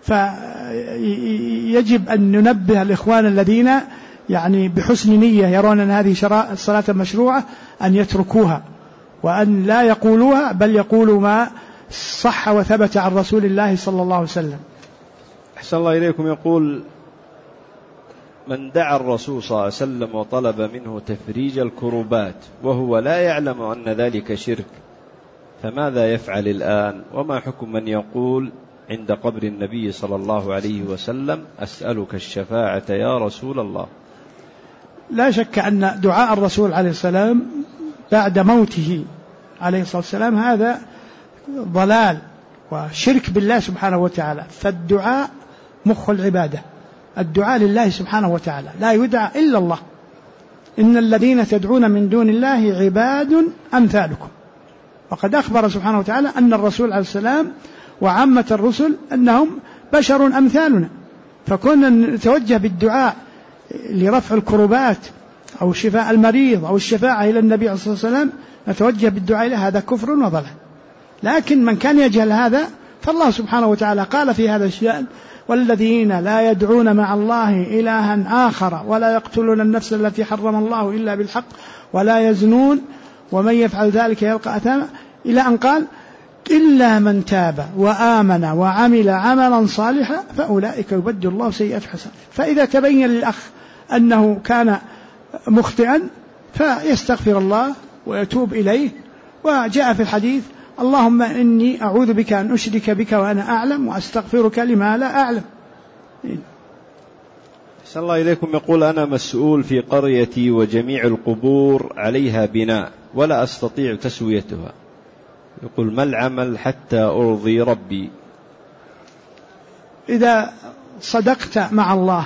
فيجب أن ننبه الإخوان الذين يعني بحسن نية يرون أن هذه الصلاة المشروعة أن يتركوها وأن لا يقولوها، بل يقولوا ما صح وثبت عن رسول الله صلى الله عليه وسلم. أحسن الله إليكم. يقول: من دعا الرسول صلى الله عليه وسلم وطلب منه تفريج الكروبات وهو لا يعلم أن ذلك شرك، فماذا يفعل الآن؟ وما حكم من يقول عند قبر النبي صلى الله عليه وسلم أسألك الشفاعة يا رسول الله؟ لا شك أن دعاء الرسول عليه السلام بعد موته عليه الصلاة والسلام هذا ضلال وشرك بالله سبحانه وتعالى. فالدعاء مخ العبادة، الدعاء لله سبحانه وتعالى، لا يدعى إلا الله. إن الذين تدعون من دون الله عباد أمثالكم. وقد أخبر سبحانه وتعالى أن الرسول عليه السلام وعامة الرسل أنهم بشر أمثالنا، فكنا نتوجه بالدعاء لرفع الكربات أو شفاء المريض أو الشفاعة إلى النبي عليه الصلاة والسلام، نتوجه بالدعاء إلى هذا كفر وضلال. لكن من كان يجهل هذا فالله سبحانه وتعالى قال في هذا الشأن: والذين لا يدعون مع الله إلها آخر ولا يقتلون النفس التي حرم الله إلا بالحق ولا يزنون ومن يفعل ذلك يلقى أثاما، إلى أن قال: إلا من تاب وآمن وعمل عملا صالحا فأولئك يبدل الله سيئات حسنات. فإذا تبين للأخ أنه كان مخطئا فيستغفر الله ويتوب إليه. وجاء في الحديث: اللهم إني أعوذ بك أن أشرك بك وأنا أعلم وأستغفرك لما لا أعلم. أحسن الله إليكم. يقول: أنا مسؤول في قريتي وجميع القبور عليها بناء ولا أستطيع تسويتها. يقول: ما العمل حتى أرضي ربي؟ إذا صدقت مع الله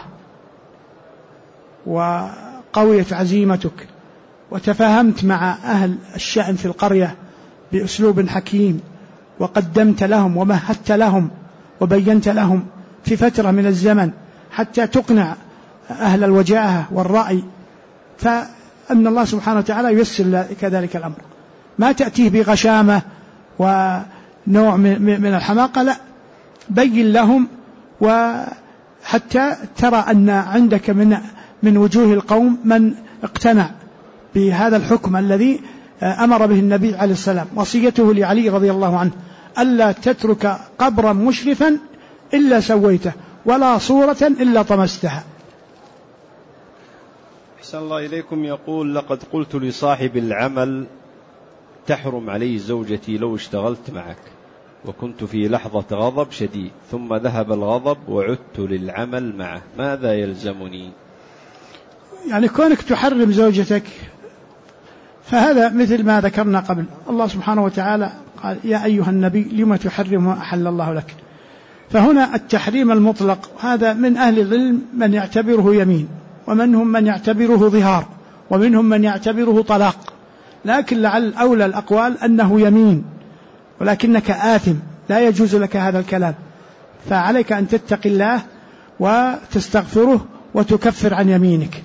وقويت عزيمتك وتفاهمت مع أهل الشأن في القرية بأسلوب حكيم وقدمت لهم ومهدت لهم وبينت لهم في فترة من الزمن حتى تقنع أهل الوجاهة والرأي، فأن الله سبحانه وتعالى ييسر كذلك الأمر. ما تأتيه بغشامة ونوع من الحماقة، لا، بين لهم وحتى ترى أن عندك من وجوه القوم من اقتنع بهذا الحكم الذي أمر به النبي عليه السلام. وصيته لعلي رضي الله عنه: ألا تترك قبرا مشرفا إلا سويته ولا صورة إلا طمستها. أحسن الله إليكم. يقول: لقد قلت لصاحب العمل تحرم علي زوجتي لو اشتغلت معك، وكنت في لحظة غضب شديد، ثم ذهب الغضب وعدت للعمل معه، ماذا يلزمني؟ يعني كونك تحرم زوجتك فهذا مثل ما ذكرنا قبل. الله سبحانه وتعالى قال: يا أيها النبي لما تحرم ما أحل الله لك. فهنا التحريم المطلق هذا من أهل العلم من يعتبره يمين، ومنهم من يعتبره ظهار، ومنهم من يعتبره طلاق، لكن لعل أولى الأقوال أنه يمين، ولكنك آثم، لا يجوز لك هذا الكلام. فعليك أن تتقي الله وتستغفره وتكفر عن يمينك.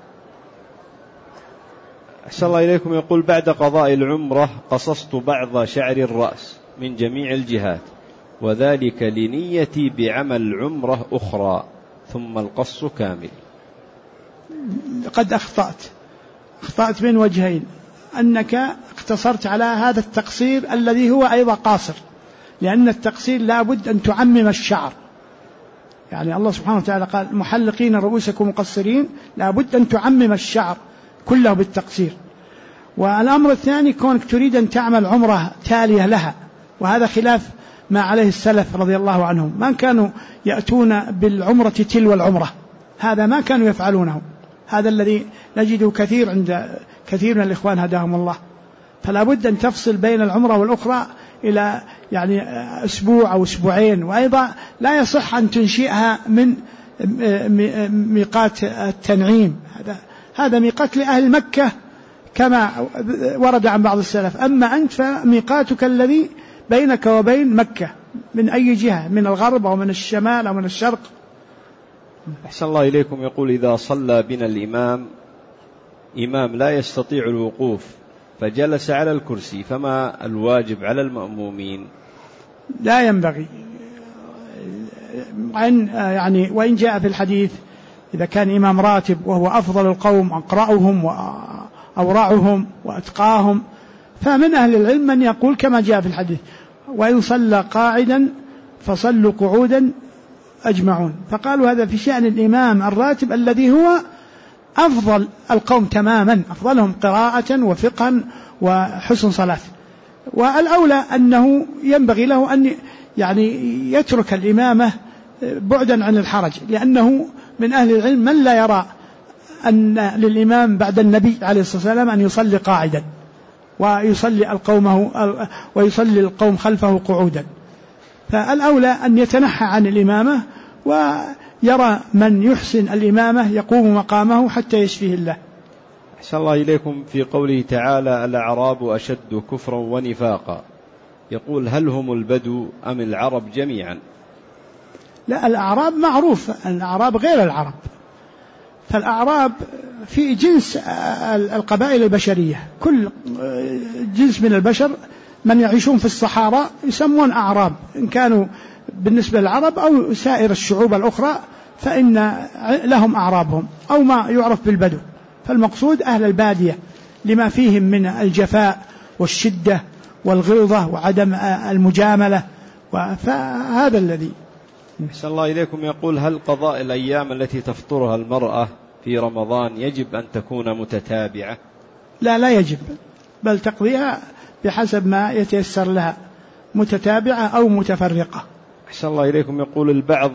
أحسن الله إليكم. يقول: بعد قضاء العمرة قصصت بعض شعر الرأس من جميع الجهات، وذلك لنيتي بعمل عمرة أخرى، ثم القص كامل. قد أخطأت من وجهين: أنك اقتصرت على هذا التقصير الذي هو أيضا قاصر، لأن التقصير لا بد أن تعمم الشعر. يعني الله سبحانه وتعالى قال: محلقين رؤوسكم مقصرين، لا بد أن تعمم الشعر كله بالتقصير. والأمر الثاني كونك تريد أن تعمل عمرة تالية لها، وهذا خلاف ما عليه السلف رضي الله عنهم، ما كانوا يأتون بالعمرة تلو العمرة، هذا ما كانوا يفعلونه. هذا الذي نجده كثير عند كثير من الإخوان هداهم الله. فلا بد أن تفصل بين العمرة والأخرى إلى يعني أسبوع أو أسبوعين. وأيضا لا يصح أن تنشئها من ميقات التنعيم، هذا ميقات لأهل مكة كما ورد عن بعض السلف. أما أنت فميقاتك الذي بينك وبين مكة من أي جهة، من الغرب أو من الشمال أو من الشرق. أحسن الله إليكم. يقول: إذا صلى بنا الإمام لا يستطيع الوقوف فجلس على الكرسي، فما الواجب على المأمومين؟ لا ينبغي، يعني وإن جاء في الحديث إذا كان إمام راتب وهو أفضل القوم أقرأهم وأورعهم وأتقاهم، فمن أهل العلم من يقول كما جاء في الحديث: وإن صلى قاعدا فصلوا قعودا أجمعون. فقالوا هذا في شأن الإمام الراتب الذي هو أفضل القوم تماما، أفضلهم قراءة وفقها وحسن صلاة. والأولى أنه ينبغي له أن يترك الإمامة بعدا عن الحرج، لأنه من أهل العلم من لا يرى أن للإمام بعد النبي عليه الصلاة والسلام أن يصلي قاعدا ويصلي القوم خلفه قعودا، فالأولى أن يتنحى عن الإمامة ويرى من يحسن الإمامة يقوم مقامه حتى يشفيه الله. أحسن الله إليكم. في قوله تعالى الأعراب أشد كفرا ونفاقا، يقول هل هم البدو أم العرب جميعا؟ لا، الأعراب معروف، الأعراب غير العرب، فالأعراب في جنس القبائل البشرية، كل جنس من البشر من يعيشون في الصحراء يسمون أعراب، إن كانوا بالنسبة للعرب أو سائر الشعوب الأخرى فإن لهم أعرابهم أو ما يعرف بالبدو، فالمقصود أهل البادية لما فيهم من الجفاء والشدة والغلظة وعدم المجاملة، فهذا الذي. أحسن الله إليكم. يقول هل قضاء الأيام التي تفطرها المرأة في رمضان يجب أن تكون متتابعة؟ لا يجب، بل تقضيها بحسب ما يتيسر لها، متتابعة أو متفرقة. أحسن الله إليكم. يقول البعض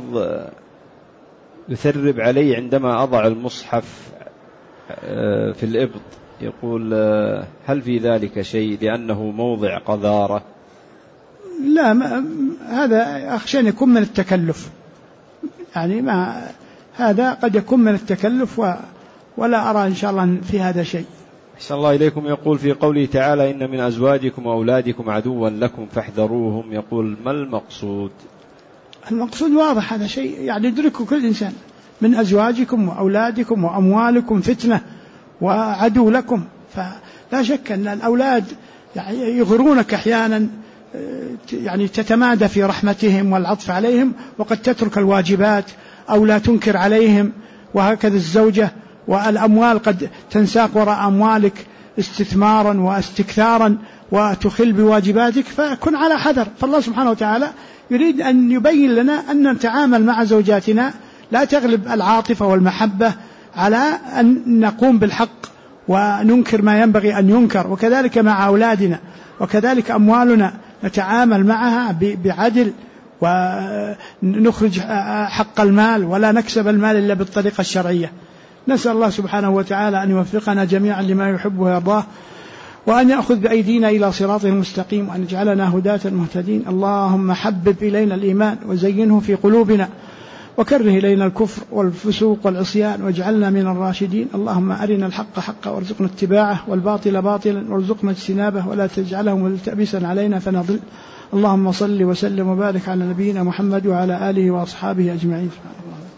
يثرب علي عندما أضع المصحف في الإبط، يقول هل في ذلك شيء لأنه موضع قذارة؟ لا، هذا أخشى أن يكون من التكلف، هذا قد يكون من التكلف ولا أرى إن شاء الله في هذا شيء. أحسن الله إليكم. يقول في قوله تعالى إن من أزواجكم وأولادكم عدوا لكم فاحذروهم، يقول ما المقصود؟ المقصود واضح، هذا شيء يدركه كل إنسان، من أزواجكم وأولادكم وأموالكم فتنة وعدو لكم، فلا شك أن الأولاد يغرونك أحيانا، تتمادى في رحمتهم والعطف عليهم وقد تترك الواجبات أو لا تنكر عليهم، وهكذا الزوجة، والأموال قد تنساق وراء أموالك استثمارا واستكثارا وتخل بواجباتك، فكن على حذر. فالله سبحانه وتعالى يريد أن يبين لنا أن نتعامل مع زوجاتنا لا تغلب العاطفة والمحبة على أن نقوم بالحق وننكر ما ينبغي أن ينكر، وكذلك مع أولادنا، وكذلك أموالنا نتعامل معها بعدل ونخرج حق المال ولا نكسب المال إلا بالطريقة الشرعية. نسأل الله سبحانه وتعالى أن يوفقنا جميعا لما يحب ويرضاه، وأن يأخذ بأيدينا إلى صراطه المستقيم، وأن يجعلنا هداة مهتدين. اللهم حبب إلينا الإيمان وزينه في قلوبنا، وكره إلينا الكفر والفسوق والعصيان واجعلنا من الراشدين. اللهم أرنا الحق حقا وارزقنا اتباعه، والباطل باطلا وارزقنا اجتنابه، ولا تجعله ملتبسا علينا فنضل. اللهم صل وسلم وبارك على نبينا محمد وعلى آله وأصحابه أجمعين.